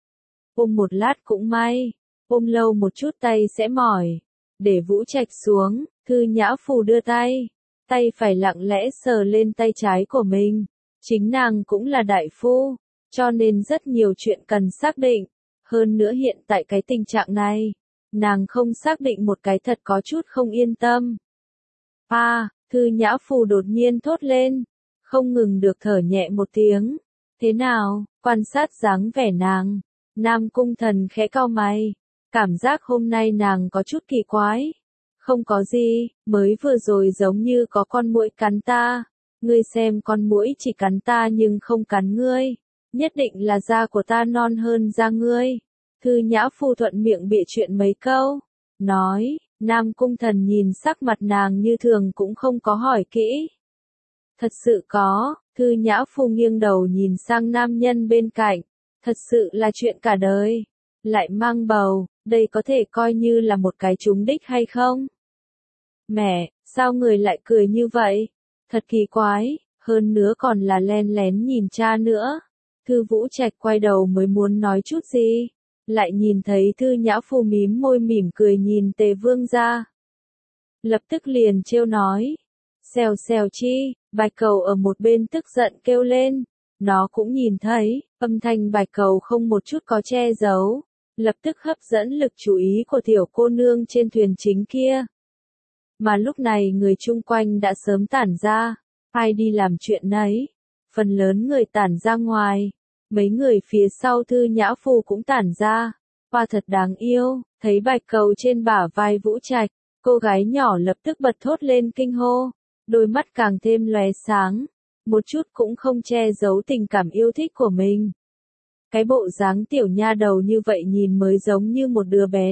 Ôm một lát cũng may, ôm lâu một chút tay sẽ mỏi. Để Vũ Trạch xuống, Thư Nhã Phù đưa tay. Tay phải lặng lẽ sờ lên tay trái của mình. Chính nàng cũng là đại phu, cho nên rất nhiều chuyện cần xác định. Hơn nữa hiện tại cái tình trạng này, nàng không xác định một cái thật có chút không yên tâm. Thư Nhã Phù đột nhiên thốt lên, không ngừng được thở nhẹ một tiếng. Thế nào, quan sát dáng vẻ nàng. Nam Cung Thần khẽ cau mày, cảm giác hôm nay nàng có chút kỳ quái. Không có gì, mới vừa rồi giống như có con muỗi cắn ta. Ngươi xem con muỗi chỉ cắn ta nhưng không cắn ngươi. Nhất định là da của ta non hơn da ngươi. Thư Nhã Phu thuận miệng bịa chuyện mấy câu, nói, Nam Cung Thần nhìn sắc mặt nàng như thường cũng không có hỏi kỹ. Thật sự có, Thư Nhã Phu nghiêng đầu nhìn sang nam nhân bên cạnh, thật sự là chuyện cả đời, lại mang bầu, đây có thể coi như là một cái trúng đích hay không? Mẹ, sao người lại cười như vậy? Thật kỳ quái, hơn nữa còn là len lén nhìn cha nữa. Thư Vũ Trạch quay đầu mới muốn nói chút gì, lại nhìn thấy Thư Nhã Phu mím môi mỉm cười nhìn Tề Vương gia. Lập tức liền trêu nói, xèo xèo chi, Bạch Cầu ở một bên tức giận kêu lên, nó cũng nhìn thấy, âm thanh Bạch Cầu không một chút có che giấu, lập tức hấp dẫn lực chú ý của tiểu cô nương trên thuyền chính kia. Mà lúc này người chung quanh đã sớm tản ra, ai đi làm chuyện nấy, phần lớn người tản ra ngoài, mấy người phía sau Thư Nhã Phu cũng tản ra, hoa thật đáng yêu, thấy Bạch Cầu trên bả vai Vũ Trạch, cô gái nhỏ lập tức bật thốt lên kinh hô, đôi mắt càng thêm lóe sáng, một chút cũng không che giấu tình cảm yêu thích của mình. Cái bộ dáng tiểu nha đầu như vậy nhìn mới giống như một đứa bé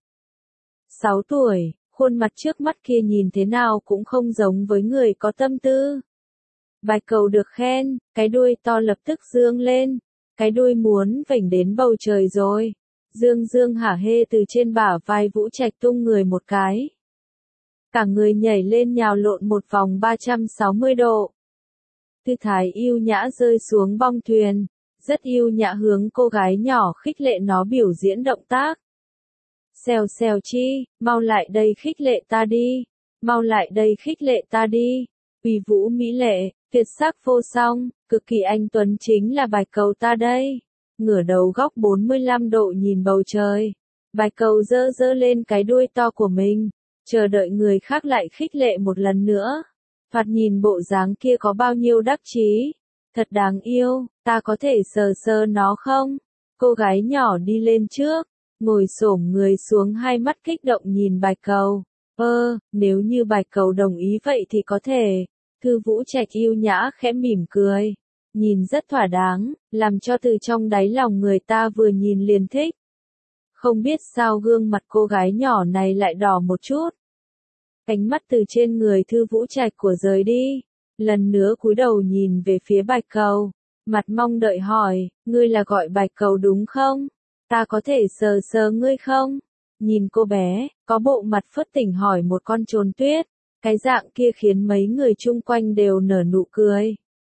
6 tuổi, khuôn mặt trước mắt kia nhìn thế nào cũng không giống với người có tâm tư. Bạch Cầu được khen, cái đuôi to lập tức dương lên, cái đuôi muốn vểnh đến bầu trời rồi. Dương dương hả hê từ trên bả vai Vũ Trạch tung người một cái. Cả người nhảy lên nhào lộn một vòng 360 độ. Tư thái yêu nhã rơi xuống bong thuyền, rất yêu nhã hướng cô gái nhỏ khích lệ nó biểu diễn động tác. Xèo xèo chi, mau lại đây khích lệ ta đi, mau lại đây khích lệ ta đi. Uy vũ mỹ lệ, tuyệt sắc vô song, cực kỳ anh tuấn chính là Bạch Cầu ta đây. Ngửa đầu góc 45 độ nhìn bầu trời, Bạch Cầu giơ giơ lên cái đuôi to của mình, chờ đợi người khác lại khích lệ một lần nữa. Thoạt nhìn bộ dáng kia có bao nhiêu đắc chí, thật đáng yêu, ta có thể sờ sờ nó không? Cô gái nhỏ đi lên trước, ngồi xổm người xuống, hai mắt kích động nhìn Bạch Cầu. Nếu như Bạch Cầu đồng ý vậy thì có thể. Thư Vũ Trạch yêu nhã khẽ mỉm cười, nhìn rất thỏa đáng, làm cho từ trong đáy lòng người ta vừa nhìn liền thích. Không biết sao gương mặt cô gái nhỏ này lại đỏ một chút. Ánh mắt từ trên người Thư Vũ Trạch của rời đi, lần nữa cúi đầu nhìn về phía Bạch Cầu, mặt mong đợi hỏi, ngươi là gọi Bạch Cầu đúng không? Ta có thể sờ sờ ngươi không? Nhìn cô bé, có bộ mặt phớt tỉnh hỏi một con trồn tuyết, cái dạng kia khiến mấy người chung quanh đều nở nụ cười.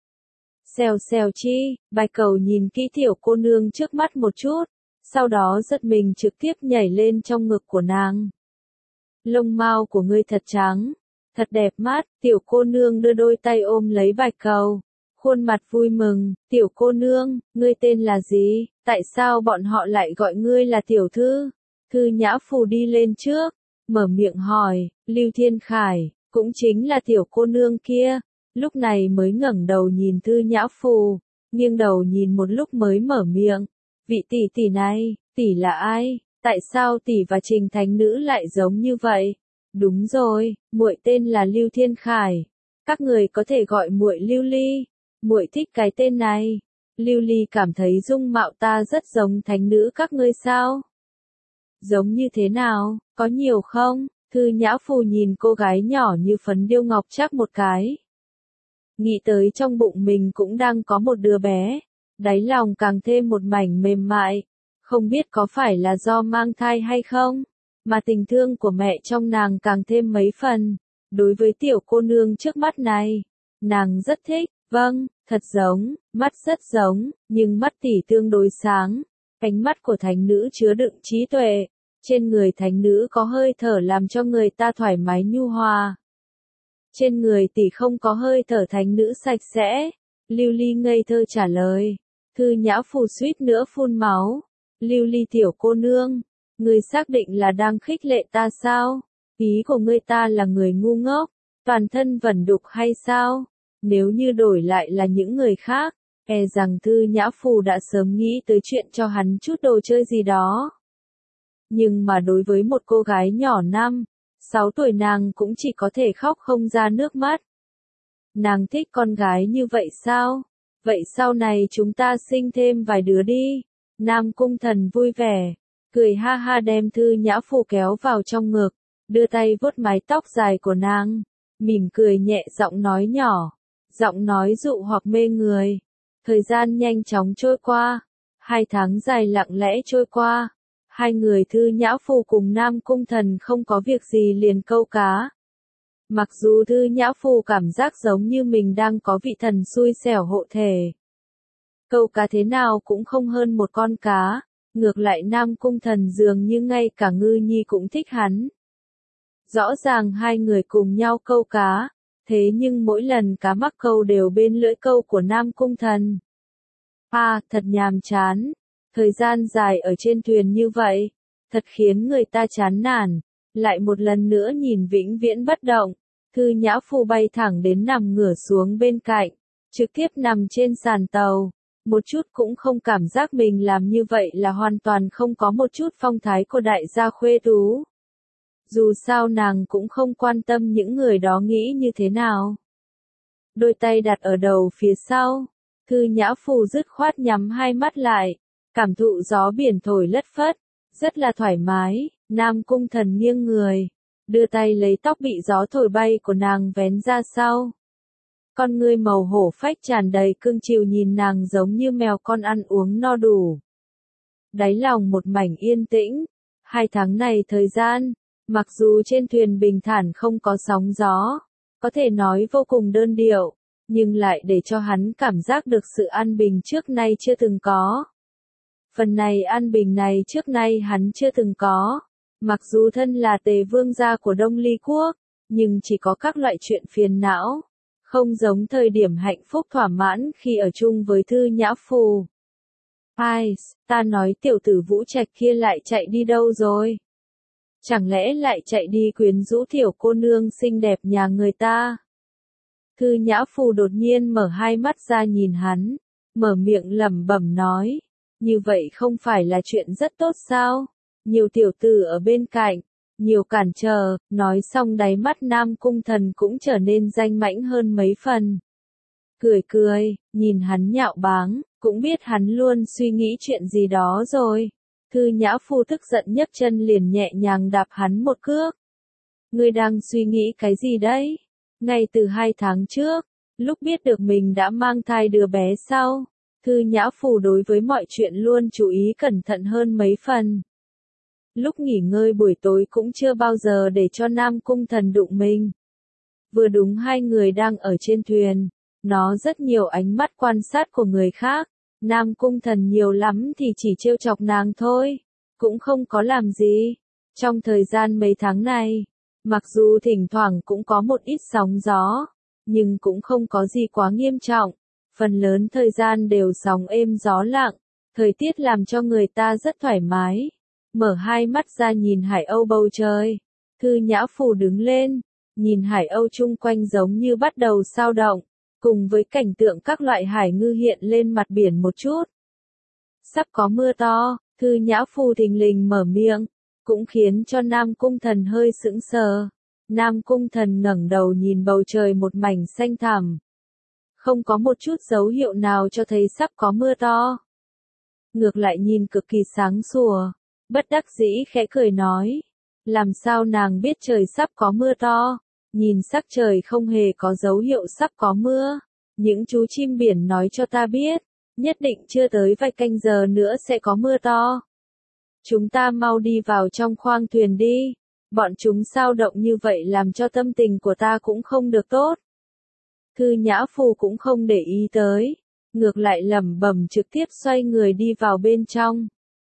Xèo xèo chi, Bạch Cầu nhìn kỹ tiểu cô nương trước mắt một chút, sau đó giật mình trực tiếp nhảy lên trong ngực của nàng. Lông mao của ngươi thật trắng, thật đẹp mắt, tiểu cô nương đưa đôi tay ôm lấy Bạch Cầu, khuôn mặt vui mừng, tiểu cô nương, ngươi tên là gì, tại sao bọn họ lại gọi ngươi là tiểu thư? Thư Nhã Phu đi lên trước, mở miệng hỏi, Lưu Thiên Khải, cũng chính là tiểu cô nương kia, lúc này mới ngẩng đầu nhìn Thư Nhã Phu, nghiêng đầu nhìn một lúc mới mở miệng, vị tỷ tỷ này, tỷ là ai? Tại sao tỷ và Trình Thánh Nữ lại giống như vậy? Đúng rồi, muội tên là Lưu Thiên Khải. Các người có thể gọi muội Lưu Ly. Muội thích cái tên này. Lưu Ly cảm thấy dung mạo ta rất giống thánh nữ các ngươi sao? Giống như thế nào, có nhiều không? Thư Nhã Phu nhìn cô gái nhỏ như phấn điêu ngọc trác một cái. Nghĩ tới trong bụng mình cũng đang có một đứa bé, đáy lòng càng thêm một mảnh mềm mại. Không biết có phải là do mang thai hay không, mà tình thương của mẹ trong nàng càng thêm mấy phần. Đối với tiểu cô nương trước mắt này, nàng rất thích, vâng, thật giống, mắt rất giống, nhưng mắt tỷ tương đối sáng. Ánh mắt của thánh nữ chứa đựng trí tuệ, trên người thánh nữ có hơi thở làm cho người ta thoải mái nhu hòa. Trên người tỷ không có hơi thở thánh nữ sạch sẽ. Lưu Ly ngây thơ trả lời. Thư Nhã Phu suýt nữa phun máu. Lưu Ly tiểu cô nương, ngươi xác định là đang khích lệ ta sao? Ý của ngươi ta là người ngu ngốc, toàn thân vẩn đục hay sao? Nếu như đổi lại là những người khác, e rằng Thư Nhã Phu đã sớm nghĩ tới chuyện cho hắn chút đồ chơi gì đó. Nhưng mà đối với một cô gái nhỏ 6 tuổi nàng cũng chỉ có thể khóc không ra nước mắt. Nàng thích con gái như vậy sao? Vậy sau này chúng ta sinh thêm vài đứa đi. Nam Cung Thần vui vẻ, cười ha ha đem Thư Nhã Phu kéo vào trong ngực, đưa tay vuốt mái tóc dài của nàng, mỉm cười nhẹ giọng nói nhỏ, giọng nói dụ hoặc mê người. Thời gian nhanh chóng trôi qua, 2 tháng dài lặng lẽ trôi qua, hai người Thư Nhã Phu cùng Nam Cung Thần không có việc gì liền câu cá. Mặc dù Thư Nhã Phu cảm giác giống như mình đang có vị thần xui xẻo hộ thể. Câu cá thế nào cũng không hơn một con cá, ngược lại Nam Cung Thần dường như ngay cả Ngư Nhi cũng thích hắn. Rõ ràng hai người cùng nhau câu cá, thế nhưng mỗi lần cá mắc câu đều bên lưỡi câu của Nam Cung Thần. Thật nhàm chán, thời gian dài ở trên thuyền như vậy, thật khiến người ta chán nản. Lại một lần nữa nhìn vĩnh viễn bất động, Thư Nhã Phu bay thẳng đến nằm ngửa xuống bên cạnh, trực tiếp nằm trên sàn tàu, một chút cũng không cảm giác mình làm như vậy là hoàn toàn không có một chút phong thái của đại gia khuê tú. Dù sao nàng cũng không quan tâm những người đó nghĩ như thế nào. Đôi tay đặt ở đầu phía sau, Thư Nhã Phu dứt khoát nhắm hai mắt lại, cảm thụ gió biển thổi lất phất, rất là thoải mái. Nam Cung Thần nghiêng người, đưa tay lấy tóc bị gió thổi bay của nàng vén ra sau. Con ngươi màu hổ phách tràn đầy cương chiều nhìn nàng giống như mèo con ăn uống no đủ. Đáy lòng một mảnh yên tĩnh, 2 tháng này thời gian, mặc dù trên thuyền bình thản không có sóng gió, có thể nói vô cùng đơn điệu, nhưng lại để cho hắn cảm giác được sự an bình trước nay chưa từng có. Phần này an bình này trước nay hắn chưa từng có. Mặc dù thân là Tề Vương gia của Đông Ly Quốc, nhưng chỉ có các loại chuyện phiền não, không giống thời điểm hạnh phúc thỏa mãn khi ở chung với Thư Nhã Phu. Ta nói tiểu tử Vũ Trạch kia lại chạy đi đâu rồi? Chẳng lẽ lại chạy đi quyến rũ tiểu cô nương xinh đẹp nhà người ta? Thư Nhã Phu đột nhiên mở hai mắt ra nhìn hắn, mở miệng lẩm bẩm nói, như vậy không phải là chuyện rất tốt sao? Nhiều tiểu tử ở bên cạnh, nhiều cản trở, nói xong đáy mắt Nam Cung Thần cũng trở nên danh mãnh hơn mấy phần. Cười, nhìn hắn nhạo báng, cũng biết hắn luôn suy nghĩ chuyện gì đó rồi. Thư Nhã Phu tức giận nhấc chân liền nhẹ nhàng đạp hắn một cước. Ngươi đang suy nghĩ cái gì đấy? Ngay từ 2 tháng trước, lúc biết được mình đã mang thai đứa bé sau, Thư Nhã Phu đối với mọi chuyện luôn chú ý cẩn thận hơn mấy phần. Lúc nghỉ ngơi buổi tối cũng chưa bao giờ để cho Nam Cung Thần đụng mình. Vừa đúng hai người đang ở trên thuyền, nó rất nhiều ánh mắt quan sát của người khác, Nam Cung Thần nhiều lắm thì chỉ trêu chọc nàng thôi, cũng không có làm gì. Trong thời gian mấy tháng này, mặc dù thỉnh thoảng cũng có một ít sóng gió, nhưng cũng không có gì quá nghiêm trọng, phần lớn thời gian đều sóng êm gió lặng, thời tiết làm cho người ta rất thoải mái. Mở hai mắt ra nhìn Hải Âu bầu trời, Thư Nhã Phu đứng lên, nhìn Hải Âu chung quanh giống như bắt đầu sao động, cùng với cảnh tượng các loại hải ngư hiện lên mặt biển một chút. Sắp có mưa to, Thư Nhã Phu thình lình mở miệng, cũng khiến cho Nam Cung Thần hơi sững sờ. Nam Cung Thần ngẩng đầu nhìn bầu trời một mảnh xanh thẳm. Không có một chút dấu hiệu nào cho thấy sắp có mưa to. Ngược lại nhìn cực kỳ sáng sủa. Bất đắc dĩ khẽ cười nói, làm sao nàng biết trời sắp có mưa to, nhìn sắc trời không hề có dấu hiệu sắp có mưa, những chú chim biển nói cho ta biết, nhất định chưa tới vài canh giờ nữa sẽ có mưa to. Chúng ta mau đi vào trong khoang thuyền đi, bọn chúng sao động như vậy làm cho tâm tình của ta cũng không được tốt. Thư Nhã Phu cũng không để ý tới, ngược lại lẩm bẩm trực tiếp xoay người đi vào bên trong.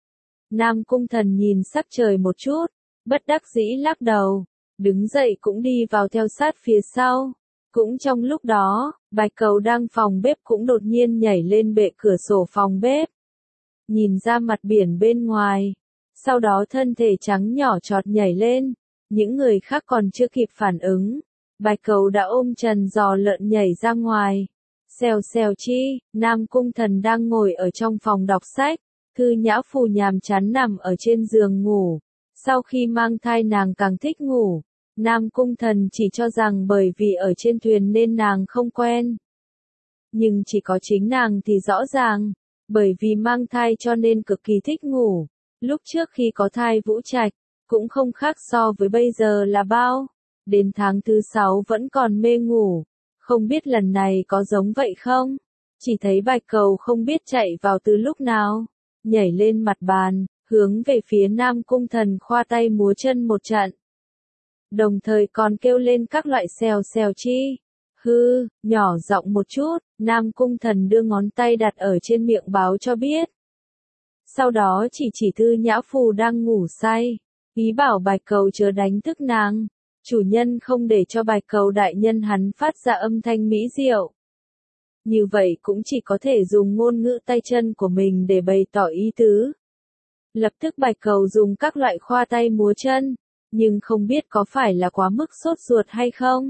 Nam Cung Thần nhìn sắc trời một chút, bất đắc dĩ lắc đầu, đứng dậy cũng đi vào theo sát phía sau. Cũng trong lúc đó, Bạch Cầu đang phòng bếp cũng đột nhiên nhảy lên bệ cửa sổ phòng bếp. Nhìn ra mặt biển bên ngoài, sau đó thân thể trắng nhỏ chọt nhảy lên, những người khác còn chưa kịp phản ứng. Bạch Cầu đã ôm Trần Giò Lợn nhảy ra ngoài. Xèo chi, Nam Cung Thần đang ngồi ở trong phòng đọc sách. Thư Nhã Phu nhàm chán nằm ở trên giường ngủ. Sau khi mang thai nàng càng thích ngủ. Nam Cung Thần chỉ cho rằng bởi vì ở trên thuyền nên nàng không quen. Nhưng chỉ có chính nàng thì rõ ràng. Bởi vì mang thai cho nên cực kỳ thích ngủ. Lúc trước khi có thai Vũ Trạch, cũng không khác so với bây giờ là bao. Đến tháng thứ 6 vẫn còn mê ngủ. Không biết lần này có giống vậy không? Chỉ thấy Bạch Cầu không biết chạy vào từ lúc nào. Nhảy lên mặt bàn, hướng về phía Nam Cung Thần khoa tay múa chân một trận. Đồng thời còn kêu lên các loại xèo xèo chi. Hư, nhỏ giọng một chút, Nam Cung Thần đưa ngón tay đặt ở trên miệng báo cho biết. Sau đó chỉ Thư Nhã Phù đang ngủ say. Ý bảo Bạch Cầu chớ đánh thức nàng. Chủ nhân không để cho Bạch Cầu đại nhân hắn phát ra âm thanh mỹ diệu. Như vậy cũng chỉ có thể dùng ngôn ngữ tay chân của mình để bày tỏ ý tứ. Lập tức Bạch Cầu dùng các loại khoa tay múa chân, nhưng không biết có phải là quá mức sốt ruột hay không.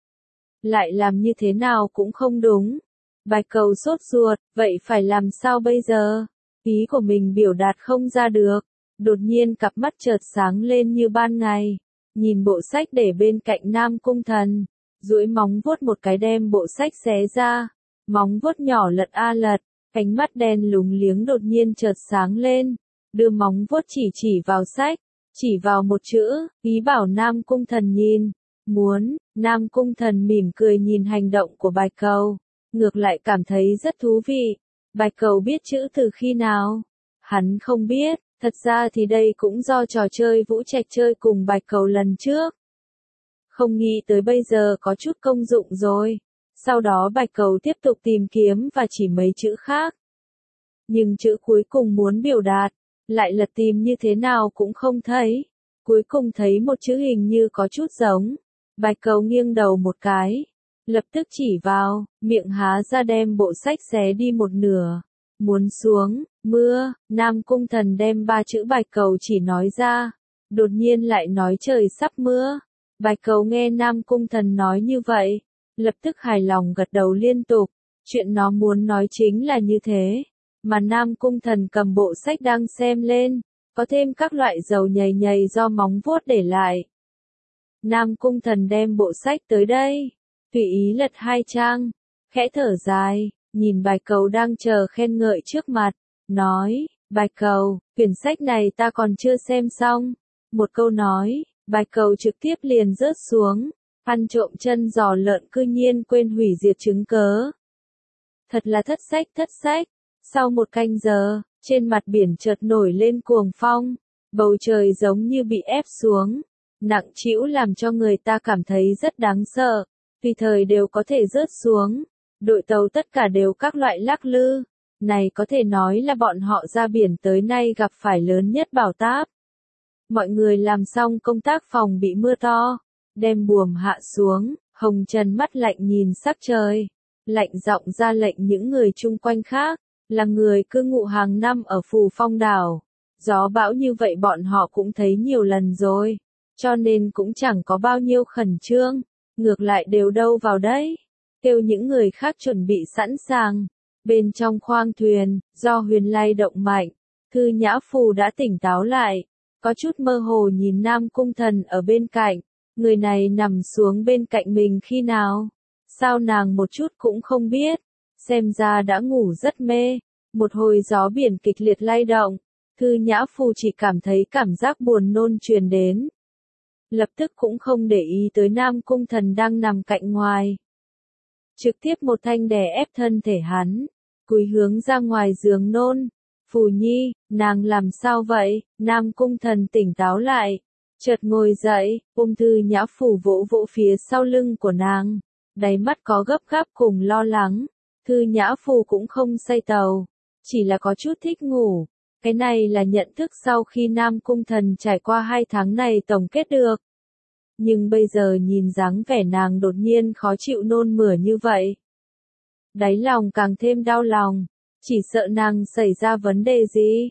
Lại làm như thế nào cũng không đúng. Bạch Cầu sốt ruột, vậy phải làm sao bây giờ? Ý của mình biểu đạt không ra được. Đột nhiên cặp mắt chợt sáng lên như ban ngày. Nhìn bộ sách để bên cạnh Nam Cung Thần. Duỗi móng vuốt một cái đem bộ sách xé ra. Móng vuốt nhỏ lật a lật. Ánh mắt đen lúng liếng đột nhiên chợt sáng lên. Đưa móng vuốt chỉ vào sách. Chỉ vào một chữ, ý bảo Nam Cung Thần nhìn. Muốn, Nam Cung Thần mỉm cười nhìn hành động của Bạch Cầu. Ngược lại cảm thấy rất thú vị. Bạch Cầu biết chữ từ khi nào? Hắn không biết, thật ra thì đây cũng do trò chơi Vũ Trạch chơi cùng Bạch Cầu lần trước. Không nghĩ tới bây giờ có chút công dụng rồi. Sau đó Bạch Cầu tiếp tục tìm kiếm và chỉ mấy chữ khác. Nhưng chữ cuối cùng muốn biểu đạt, lại lật tìm như thế nào cũng không thấy. Cuối cùng thấy một chữ hình như có chút giống. Bạch Cầu nghiêng đầu một cái. Lập tức chỉ vào, miệng há ra đem bộ sách xé đi một nửa. Muốn xuống, mưa, Nam Cung Thần đem 3 chữ Bạch Cầu chỉ nói ra. Đột nhiên lại nói trời sắp mưa. Bạch Cầu nghe Nam Cung Thần nói như vậy. Lập tức hài lòng gật đầu liên tục. Chuyện nó muốn nói chính là như thế. Mà Nam Cung Thần cầm bộ sách đang xem lên. Có thêm các loại dầu nhầy nhầy do móng vuốt để lại. Nam Cung Thần đem bộ sách tới đây. Tùy ý lật 2 trang. Khẽ thở dài. Nhìn Bạch Cầu đang chờ khen ngợi trước mặt. Nói, Bạch Cầu, quyển sách này ta còn chưa xem xong. Một câu nói, Bạch Cầu trực tiếp liền rớt xuống. Ăn trộm chân giò lợn cư nhiên quên hủy diệt chứng cớ. Thật là thất sách. Sau một canh giờ, trên mặt biển chợt nổi lên cuồng phong. Bầu trời giống như bị ép xuống. Nặng trĩu làm cho người ta cảm thấy rất đáng sợ. Tùy thời đều có thể rớt xuống. Đội tàu tất cả đều các loại lắc lư. Này có thể nói là bọn họ ra biển tới nay gặp phải lớn nhất bảo táp. Mọi người làm xong công tác phòng bị mưa to. Đem buồm hạ xuống, Hồng Trần mắt lạnh nhìn sắc trời. Lạnh giọng ra lệnh những người chung quanh khác. Là người cư ngụ hàng năm ở Phù Phong đảo. Gió bão như vậy bọn họ cũng thấy nhiều lần rồi. Cho nên cũng chẳng có bao nhiêu khẩn trương. Ngược lại đều đâu vào đấy. Kêu những người khác chuẩn bị sẵn sàng. Bên trong khoang thuyền, do huyền lay động mạnh, Thư Nhã Phù đã tỉnh táo lại. Có chút mơ hồ nhìn Nam Cung Thần ở bên cạnh. Người này nằm xuống bên cạnh mình khi nào? Sao nàng một chút cũng không biết. Xem ra đã ngủ rất mê. Một hồi gió biển kịch liệt lay động. Thư Nhã Phù chỉ cảm thấy cảm giác buồn nôn truyền đến. Lập tức cũng không để ý tới Nam Cung Thần đang nằm cạnh ngoài. Trực tiếp một thanh đè ép thân thể hắn. Cúi hướng ra ngoài giường nôn. Phù Nhi, nàng làm sao vậy? Nam Cung Thần tỉnh táo lại. Chợt ngồi dậy, ôm Thư Nhã Phù vỗ vỗ phía sau lưng của nàng. Đáy mắt có gấp gáp cùng lo lắng. Thư Nhã Phù cũng không say tàu. Chỉ là có chút thích ngủ. Cái này là nhận thức sau khi Nam Cung Thần trải qua 2 tháng này tổng kết được. Nhưng bây giờ nhìn dáng vẻ nàng đột nhiên khó chịu nôn mửa như vậy. Đáy lòng càng thêm đau lòng. Chỉ sợ nàng xảy ra vấn đề gì.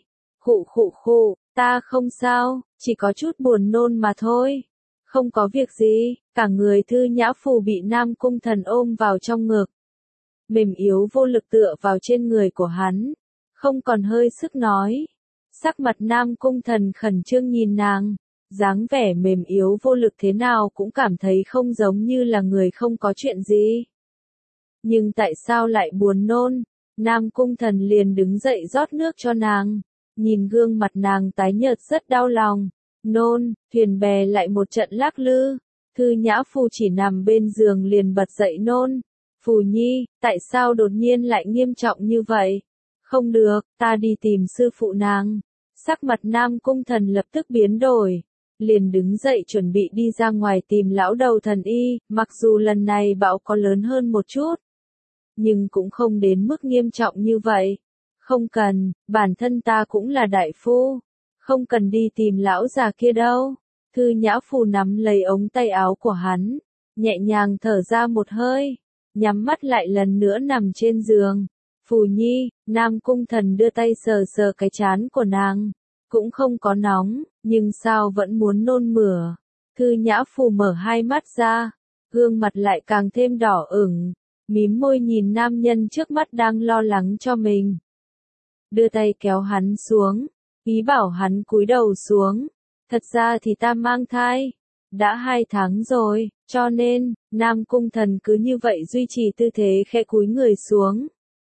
Khụ, ta không sao, chỉ có chút buồn nôn mà thôi. Không có việc gì, cả người Thư Nhã Phù bị Nam Cung Thần ôm vào trong ngực. Mềm yếu vô lực tựa vào trên người của hắn. Không còn hơi sức nói. Sắc mặt Nam Cung Thần khẩn trương nhìn nàng. Dáng vẻ mềm yếu vô lực thế nào cũng cảm thấy không giống như là người không có chuyện gì. Nhưng tại sao lại buồn nôn? Nam Cung Thần liền đứng dậy rót nước cho nàng. Nhìn gương mặt nàng tái nhợt rất đau lòng. Nôn, thuyền bè lại một trận lắc lư. Thư Nhã Phu chỉ nằm bên giường liền bật dậy nôn. Phù Nhi, tại sao đột nhiên lại nghiêm trọng như vậy? Không được, ta đi tìm sư phụ nàng. Sắc mặt Nam Cung Thần lập tức biến đổi. Liền đứng dậy chuẩn bị đi ra ngoài tìm lão đầu thần y, mặc dù lần này bão có lớn hơn một chút. Nhưng cũng không đến mức nghiêm trọng như vậy. Không cần, bản thân ta cũng là đại phu. Không cần đi tìm lão già kia đâu. Thư Nhã Phu nắm lấy ống tay áo của hắn. Nhẹ nhàng thở ra một hơi. Nhắm mắt lại lần nữa nằm trên giường. Phù Nhi, Nam Cung Thần đưa tay sờ sờ cái trán của nàng. Cũng không có nóng, nhưng sao vẫn muốn nôn mửa. Thư Nhã Phu mở hai mắt ra. Gương mặt lại càng thêm đỏ ửng. Mím môi nhìn nam nhân trước mắt đang lo lắng cho mình. Đưa tay kéo hắn xuống. Ý bảo hắn cúi đầu xuống. Thật ra thì ta mang thai. Đã 2 tháng rồi, cho nên, Nam Cung Thần cứ như vậy duy trì tư thế khẽ cúi người xuống.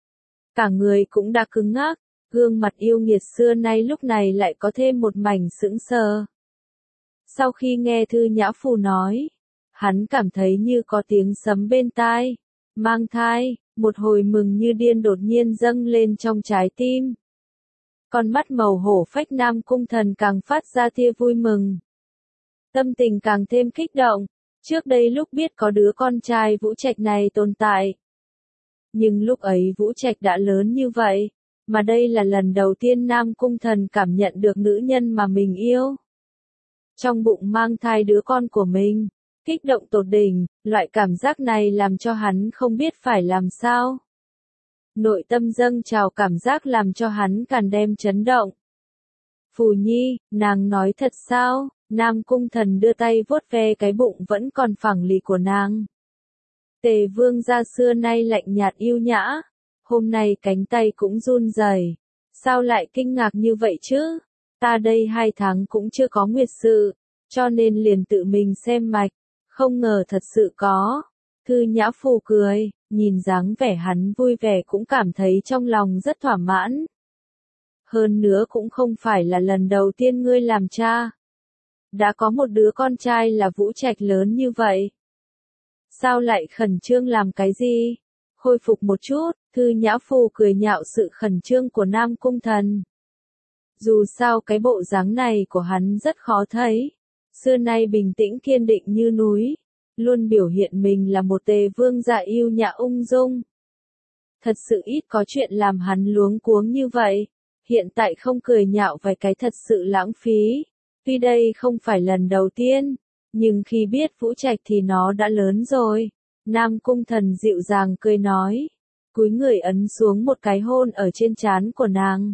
Cả người cũng đã cứng ngắc, gương mặt yêu nghiệt xưa nay lúc này lại có thêm một mảnh sững sờ. Sau khi nghe Thư Nhã Phu nói, hắn cảm thấy như có tiếng sấm bên tai. Mang thai, một hồi mừng như điên đột nhiên dâng lên trong trái tim. Con mắt màu hổ phách Nam Cung Thần càng phát ra tia vui mừng. Tâm tình càng thêm kích động, trước đây lúc biết có đứa con trai Vũ Trạch này tồn tại. Nhưng lúc ấy Vũ Trạch đã lớn như vậy, mà đây là lần đầu tiên Nam Cung Thần cảm nhận được nữ nhân mà mình yêu. Trong bụng mang thai đứa con của mình, kích động tột đỉnh, loại cảm giác này làm cho hắn không biết phải làm sao. Nội tâm dâng trào cảm giác làm cho hắn càng đem chấn động. Phù Nhi, nàng nói thật sao? Nam Cung Thần đưa tay vuốt ve cái bụng vẫn còn phẳng lì của nàng. Tề Vương gia xưa nay lạnh nhạt yêu nhã, hôm nay cánh tay cũng run rẩy. Sao lại kinh ngạc như vậy chứ? Ta đây 2 tháng cũng chưa có nguyệt sự, cho nên liền tự mình xem mạch, không ngờ thật sự có. Thư Nhã Phu cười, nhìn dáng vẻ hắn vui vẻ cũng cảm thấy trong lòng rất thỏa mãn. Hơn nữa cũng không phải là lần đầu tiên ngươi làm cha. Đã có một đứa con trai là Vũ Trạch lớn như vậy. Sao lại khẩn trương làm cái gì? Khôi phục một chút, Thư Nhã Phu cười nhạo sự khẩn trương của Nam Cung Thần. Dù sao cái bộ dáng này của hắn rất khó thấy. Xưa nay bình tĩnh kiên định như núi. Luôn biểu hiện mình là một Tề Vương gia yêu nhã ung dung. Thật sự ít có chuyện làm hắn luống cuống như vậy. Hiện tại không cười nhạo vài cái thật sự lãng phí. Tuy đây không phải lần đầu tiên, nhưng khi biết Vũ Trạch thì nó đã lớn rồi. Nam Cung Thần dịu dàng cười nói. Cúi người ấn xuống một cái hôn ở trên trán của nàng.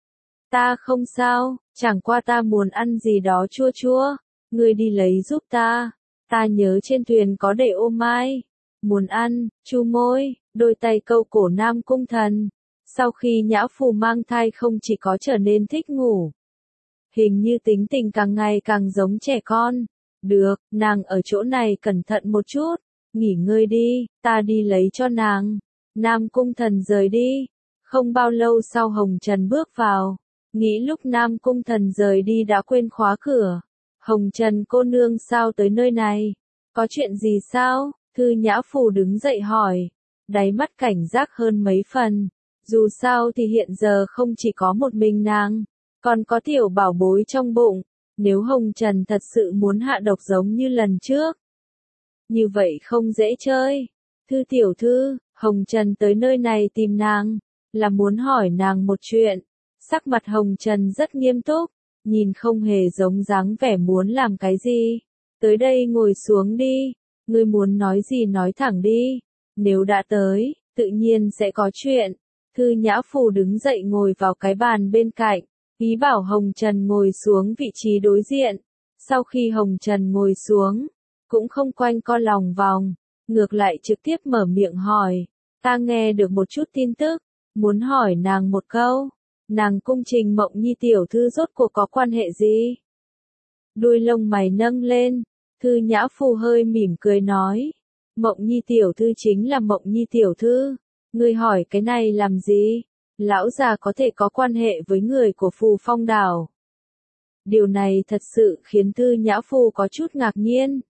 Ta không sao, chẳng qua ta muốn ăn gì đó chua chua. Ngươi đi lấy giúp ta. Ta nhớ trên thuyền có để ô mai. Muốn ăn, chu môi, đôi tay câu cổ Nam Cung Thần. Sau khi Nhã Phu mang thai không chỉ có trở nên thích ngủ. Hình như tính tình càng ngày càng giống trẻ con. Được, nàng ở chỗ này cẩn thận một chút. Nghỉ ngơi đi, ta đi lấy cho nàng. Nam Cung Thần rời đi. Không bao lâu sau Hồng Trần bước vào. Nghĩ lúc Nam Cung Thần rời đi đã quên khóa cửa. Hồng Trần cô nương sao tới nơi này? Có chuyện gì sao? Thư Nhã Phu đứng dậy hỏi. Đáy mắt cảnh giác hơn mấy phần. Dù sao thì hiện giờ không chỉ có một mình nàng, còn có tiểu bảo bối trong bụng. Nếu Hồng Trần thật sự muốn hạ độc giống như lần trước, như vậy không dễ chơi. Thư tiểu thư, Hồng Trần tới nơi này tìm nàng, là muốn hỏi nàng một chuyện. Sắc mặt Hồng Trần rất nghiêm túc, nhìn không hề giống dáng vẻ muốn làm cái gì. Tới đây ngồi xuống đi, ngươi muốn nói gì nói thẳng đi. Nếu đã tới, tự nhiên sẽ có chuyện. Thư Nhã Phu đứng dậy ngồi vào cái bàn bên cạnh, ý bảo Hồng Trần ngồi xuống vị trí đối diện. Sau khi Hồng Trần ngồi xuống, cũng không quanh co lòng vòng, ngược lại trực tiếp mở miệng hỏi. Ta nghe được một chút tin tức, muốn hỏi nàng một câu. Nàng Cung Trình Mộng Nhi tiểu thư rốt cuộc có quan hệ gì? Đuôi lông mày nâng lên, Thư Nhã Phu hơi mỉm cười nói. Mộng Nhi tiểu thư chính là Mộng Nhi tiểu thư. Ngươi hỏi cái này làm gì? Lão già có thể có quan hệ với người của Phù Phong đảo. Điều này thật sự khiến Thư Nhã Phu có chút ngạc nhiên.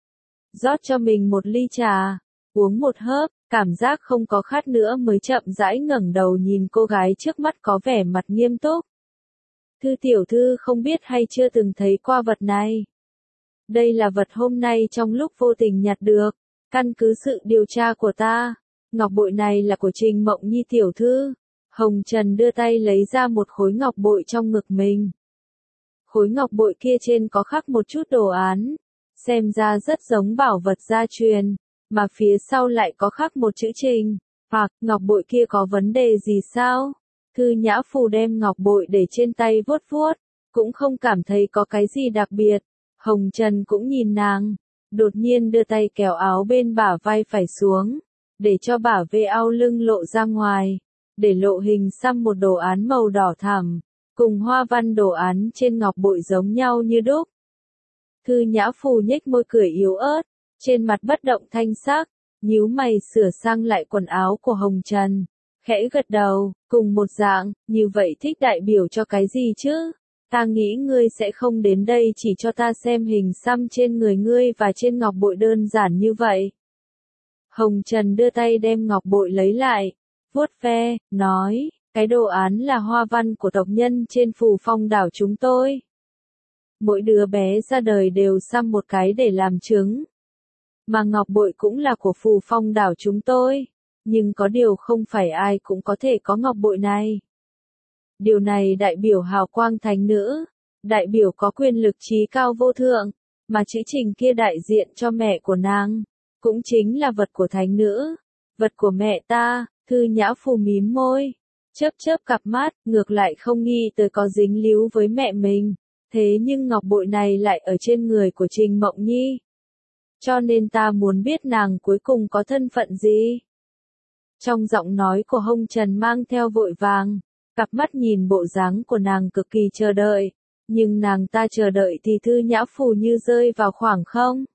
Rót cho mình một ly trà, uống một hớp, cảm giác không có khát nữa mới chậm rãi ngẩng đầu nhìn cô gái trước mắt có vẻ mặt nghiêm túc. Thư tiểu thư không biết hay chưa từng thấy qua vật này. Đây là vật hôm nay trong lúc vô tình nhặt được, căn cứ sự điều tra của ta. Ngọc bội này là của Trình Mộng Nhi tiểu thư. Hồng Trần đưa tay lấy ra một khối ngọc bội trong ngực mình. Khối ngọc bội kia trên có khắc một chút đồ án, xem ra rất giống bảo vật gia truyền, mà phía sau lại có khắc một chữ Trình. Hoặc, ngọc bội kia có vấn đề gì sao? Thư Nhã Phu đem ngọc bội để trên tay vuốt vuốt, cũng không cảm thấy có cái gì đặc biệt. Hồng Trần cũng nhìn nàng, đột nhiên đưa tay kéo áo bên bả vai phải xuống, để cho bả vai áo lưng lộ ra ngoài, để lộ hình xăm một đồ án màu đỏ thẳm, cùng hoa văn đồ án trên ngọc bội giống nhau như đúc. Thư Nhã Phu nhếch môi cười yếu ớt, trên mặt bất động thanh sắc, nhíu mày sửa sang lại quần áo của Hồng Trần, khẽ gật đầu, cùng một dạng, như vậy thích đại biểu cho cái gì chứ? Ta nghĩ ngươi sẽ không đến đây chỉ cho ta xem hình xăm trên người ngươi và trên ngọc bội đơn giản như vậy. Hồng Trần đưa tay đem ngọc bội lấy lại, vuốt ve, nói, cái đồ án là hoa văn của tộc nhân trên Phù Phong đảo chúng tôi. Mỗi đứa bé ra đời đều xăm một cái để làm chứng. Mà ngọc bội cũng là của Phù Phong đảo chúng tôi, nhưng có điều không phải ai cũng có thể có ngọc bội này. Điều này đại biểu hào quang thánh nữ, đại biểu có quyền lực trí cao vô thượng, mà chữ Trình kia đại diện cho mẹ của nàng, cũng chính là vật của thánh nữ, vật của mẹ ta. Thư Nhã Phu mím môi, chớp chớp cặp mắt, ngược lại không nghĩ tới có dính líu với mẹ mình, thế nhưng ngọc bội này lại ở trên người của Trình Mộng Nhi. Cho nên ta muốn biết nàng cuối cùng có thân phận gì. Trong giọng nói của Hồng Trần mang theo vội vàng, cặp mắt nhìn bộ dáng của nàng cực kỳ chờ đợi, nhưng nàng ta chờ đợi thì Thư Nhã Phu như rơi vào khoảng không.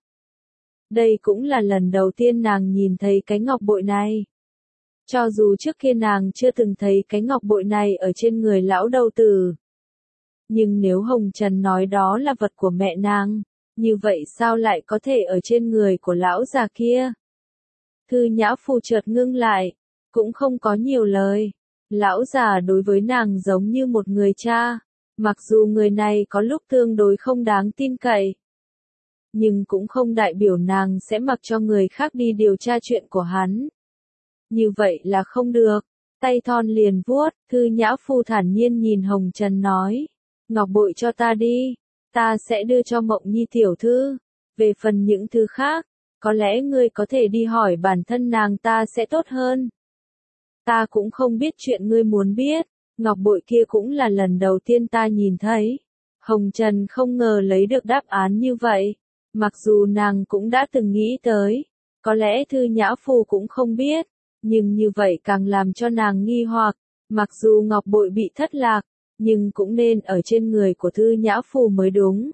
Đây cũng là lần đầu tiên nàng nhìn thấy cái ngọc bội này. Cho dù trước kia nàng chưa từng thấy cái ngọc bội này ở trên người lão đầu tử. Nhưng nếu Hồng Trần nói đó là vật của mẹ nàng, như vậy sao lại có thể ở trên người của lão già kia? Thư Nhã Phu chợt ngưng lại, cũng không có nhiều lời. Lão già đối với nàng giống như một người cha, mặc dù người này có lúc tương đối không đáng tin cậy. Nhưng cũng không đại biểu nàng sẽ mặc cho người khác đi điều tra chuyện của hắn. Như vậy là không được. Tay thon liền vuốt, Thư Nhã Phu thản nhiên nhìn Hồng Trần nói. Ngọc bội cho ta đi, ta sẽ đưa cho Mộng Nhi tiểu thư. Về phần những thứ khác, có lẽ ngươi có thể đi hỏi bản thân nàng ta sẽ tốt hơn. Ta cũng không biết chuyện ngươi muốn biết, ngọc bội kia cũng là lần đầu tiên ta nhìn thấy. Hồng Trần không ngờ lấy được đáp án như vậy, mặc dù nàng cũng đã từng nghĩ tới, có lẽ Thư Nhã Phu cũng không biết, nhưng như vậy càng làm cho nàng nghi hoặc, mặc dù ngọc bội bị thất lạc, nhưng cũng nên ở trên người của Thư Nhã Phu mới đúng.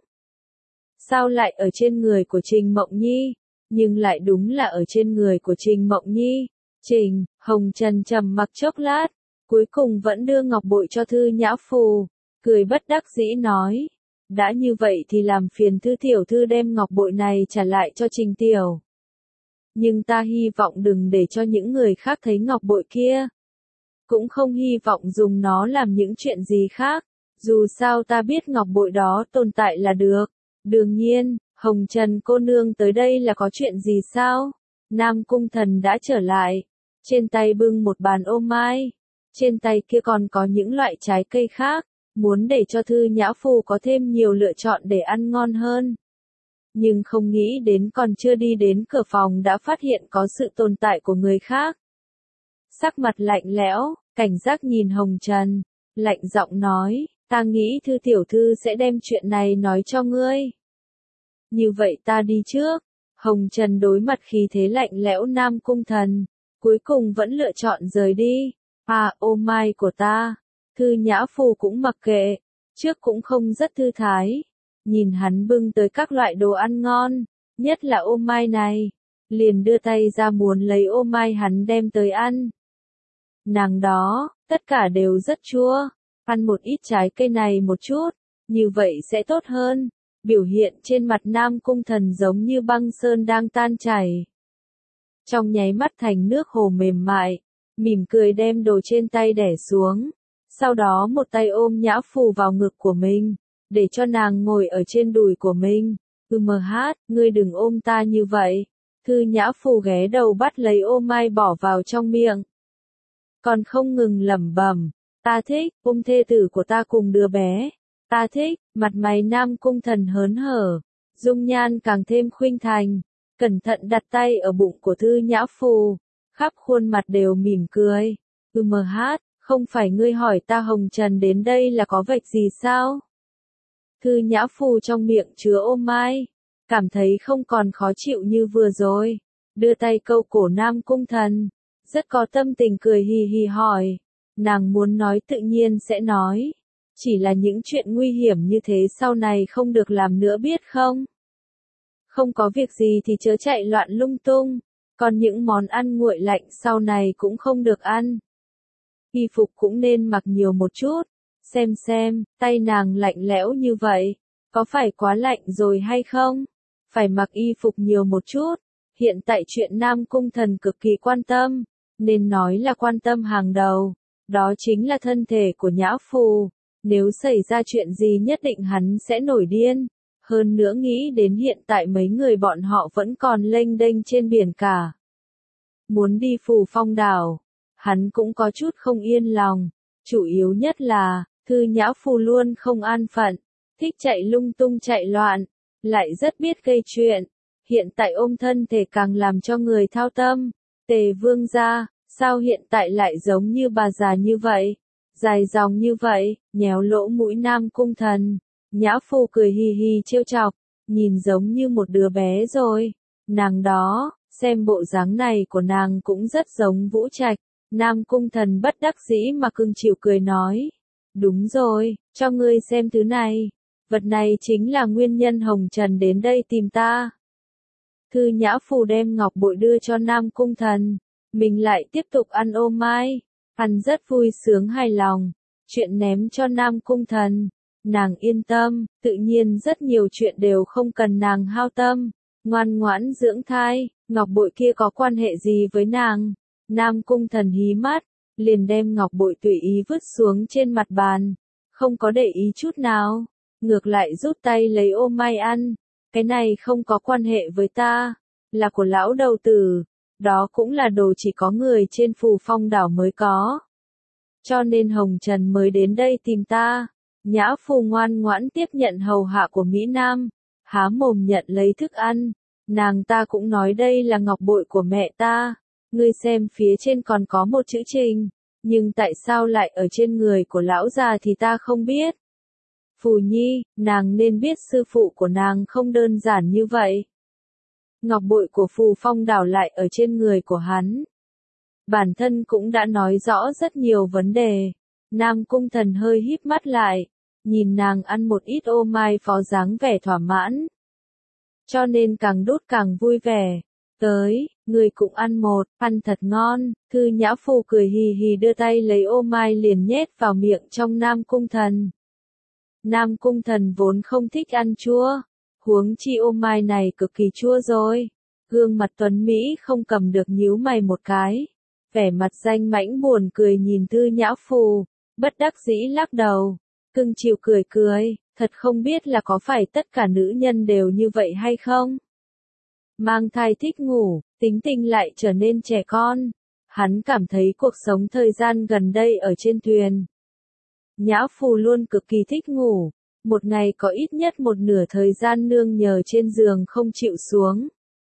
Sao lại ở trên người của Trình Mộng Nhi, nhưng lại đúng là ở trên người của Trình Mộng Nhi. Trình, Hồng Trần trầm mặc chốc lát, cuối cùng vẫn đưa ngọc bội cho Thư Nhã Phu, cười bất đắc dĩ nói, đã như vậy thì làm phiền Thư tiểu thư đem ngọc bội này trả lại cho Trình tiểu. Nhưng ta hy vọng đừng để cho những người khác thấy ngọc bội kia. Cũng không hy vọng dùng nó làm những chuyện gì khác, dù sao ta biết ngọc bội đó tồn tại là được. Đương nhiên, Hồng Trần cô nương tới đây là có chuyện gì sao? Nam Cung Thần đã trở lại, trên tay bưng một bàn ô mai, trên tay kia còn có những loại trái cây khác, muốn để cho Thư Nhã Phu có thêm nhiều lựa chọn để ăn ngon hơn. Nhưng không nghĩ đến còn chưa đi đến cửa phòng đã phát hiện có sự tồn tại của người khác. Sắc mặt lạnh lẽo, cảnh giác nhìn Hồng Trần, lạnh giọng nói, ta nghĩ Thư tiểu thư sẽ đem chuyện này nói cho ngươi. Như vậy ta đi trước. Hồng Trần đối mặt khí thế lạnh lẽo Nam Cung Thần, cuối cùng vẫn lựa chọn rời đi. Ô mai của ta. Thư Nhã Phu cũng mặc kệ, trước cũng không rất thư thái. Nhìn hắn bưng tới các loại đồ ăn ngon, nhất là ô mai này, liền đưa tay ra muốn lấy ô mai hắn đem tới ăn. Nàng đó, tất cả đều rất chua. Ăn một ít trái cây này một chút, như vậy sẽ tốt hơn. Biểu hiện trên mặt Nam Cung Thần giống như băng sơn đang tan chảy. Trong nháy mắt thành nước hồ mềm mại, mỉm cười đem đồ trên tay đẻ xuống. Sau đó một tay ôm Nhã Phù vào ngực của mình, để cho nàng ngồi ở trên đùi của mình. Ngươi đừng ôm ta như vậy. Thư Nhã Phù ghé đầu bắt lấy ô mai bỏ vào trong miệng. Còn không ngừng lẩm bẩm, ta thích, ôm thê tử của ta cùng đứa bé. Ta thích, mặt mày Nam Cung Thần hớn hở, dung nhan càng thêm khuynh thành, cẩn thận đặt tay ở bụng của Thư Nhã Phù, khắp khuôn mặt đều mỉm cười. Không phải ngươi hỏi ta hồng trần đến đây là có vạch gì sao? Thư Nhã Phù trong miệng chứa ô mai, cảm thấy không còn khó chịu như vừa rồi, đưa tay câu cổ Nam Cung Thần, rất có tâm tình cười hì hì hỏi. Nàng muốn nói tự nhiên sẽ nói, chỉ là những chuyện nguy hiểm như thế sau này không được làm nữa biết không? Không có việc gì thì chớ chạy loạn lung tung, còn những món ăn nguội lạnh sau này cũng không được ăn. Y phục cũng nên mặc nhiều một chút, xem, tay nàng lạnh lẽo như vậy, có phải quá lạnh rồi hay không? Phải mặc y phục nhiều một chút, hiện tại chuyện Nam Cung Thần cực kỳ quan tâm, nên nói là quan tâm hàng đầu, đó chính là thân thể của Nhã Phù. Nếu xảy ra chuyện gì nhất định hắn sẽ nổi điên. Hơn nữa nghĩ đến hiện tại mấy người bọn họ vẫn còn lênh đênh trên biển cả. Muốn đi Phù Phong đảo, hắn cũng có chút không yên lòng. Chủ yếu nhất là, Thư Nhã Phù luôn không an phận, thích chạy lung tung chạy loạn, lại rất biết gây chuyện. Hiện tại ôm thân thể càng làm cho người thao tâm. Tề Vương gia, sao hiện tại lại giống như bà già như vậy? Dài dòng như vậy, nhéo lỗ mũi Nam Cung Thần. Nhã Phù cười hì hì trêu chọc, nhìn giống như một đứa bé rồi. Nàng đó, xem bộ dáng này của nàng cũng rất giống Vũ Trạch. Nam Cung Thần bất đắc dĩ mà cưng chiều cười nói. Đúng rồi, cho ngươi xem thứ này. Vật này chính là nguyên nhân Hồng Trần đến đây tìm ta. Thư Nhã Phù đem ngọc bội đưa cho Nam Cung Thần. Mình lại tiếp tục ăn ô mai. Ăn rất vui sướng hài lòng. Chuyện ném cho Nam Cung Thần. Nàng yên tâm, tự nhiên rất nhiều chuyện đều không cần nàng hao tâm. Ngoan ngoãn dưỡng thai, ngọc bội kia có quan hệ gì với nàng? Nam Cung Thần hí mắt, liền đem ngọc bội tùy ý vứt xuống trên mặt bàn. Không có để ý chút nào. Ngược lại rút tay lấy ô mai ăn. Cái này không có quan hệ với ta. Là của lão đầu tử. Đó cũng là đồ chỉ có người trên Phù Phong đảo mới có. Cho nên Hồng Trần mới đến đây tìm ta. Nhã Phù ngoan ngoãn tiếp nhận hầu hạ của Mỹ Nam. Há mồm nhận lấy thức ăn. Nàng ta cũng nói đây là ngọc bội của mẹ ta. Ngươi xem phía trên còn có một chữ Trình. Nhưng tại sao lại ở trên người của lão già thì ta không biết. Phù Nhi, nàng nên biết sư phụ của nàng không đơn giản như vậy. Ngọc bội của Phù Phong đảo lại ở trên người của hắn. Bản thân cũng đã nói rõ rất nhiều vấn đề. Nam Cung Thần hơi híp mắt lại, nhìn nàng ăn một ít ô mai phó dáng vẻ thỏa mãn. Cho nên càng đút càng vui vẻ. Tới, người cũng ăn một, ăn thật ngon. Thư Nhã Phù cười hì hì đưa tay lấy ô mai liền nhét vào miệng trong Nam Cung Thần. Nam Cung Thần vốn không thích ăn chua. Huống chi ô mai này cực kỳ chua rồi. Gương mặt tuấn Mỹ không cầm được nhíu mày một cái. Vẻ mặt danh mãnh buồn cười nhìn Thư Nhã Phù, bất đắc dĩ lắc đầu. Cưng chiều cười, thật không biết là có phải tất cả nữ nhân đều như vậy hay không? Mang thai thích ngủ, tính tình lại trở nên trẻ con. Hắn cảm thấy cuộc sống thời gian gần đây ở trên thuyền. Nhã Phù luôn cực kỳ thích ngủ. Một ngày có ít nhất một nửa thời gian nương nhờ trên giường không chịu xuống.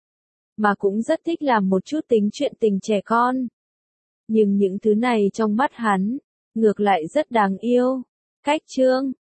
Mà cũng rất thích làm một chút tính chuyện tình trẻ con. Nhưng những thứ này trong mắt hắn, ngược lại rất đáng yêu. Cách chương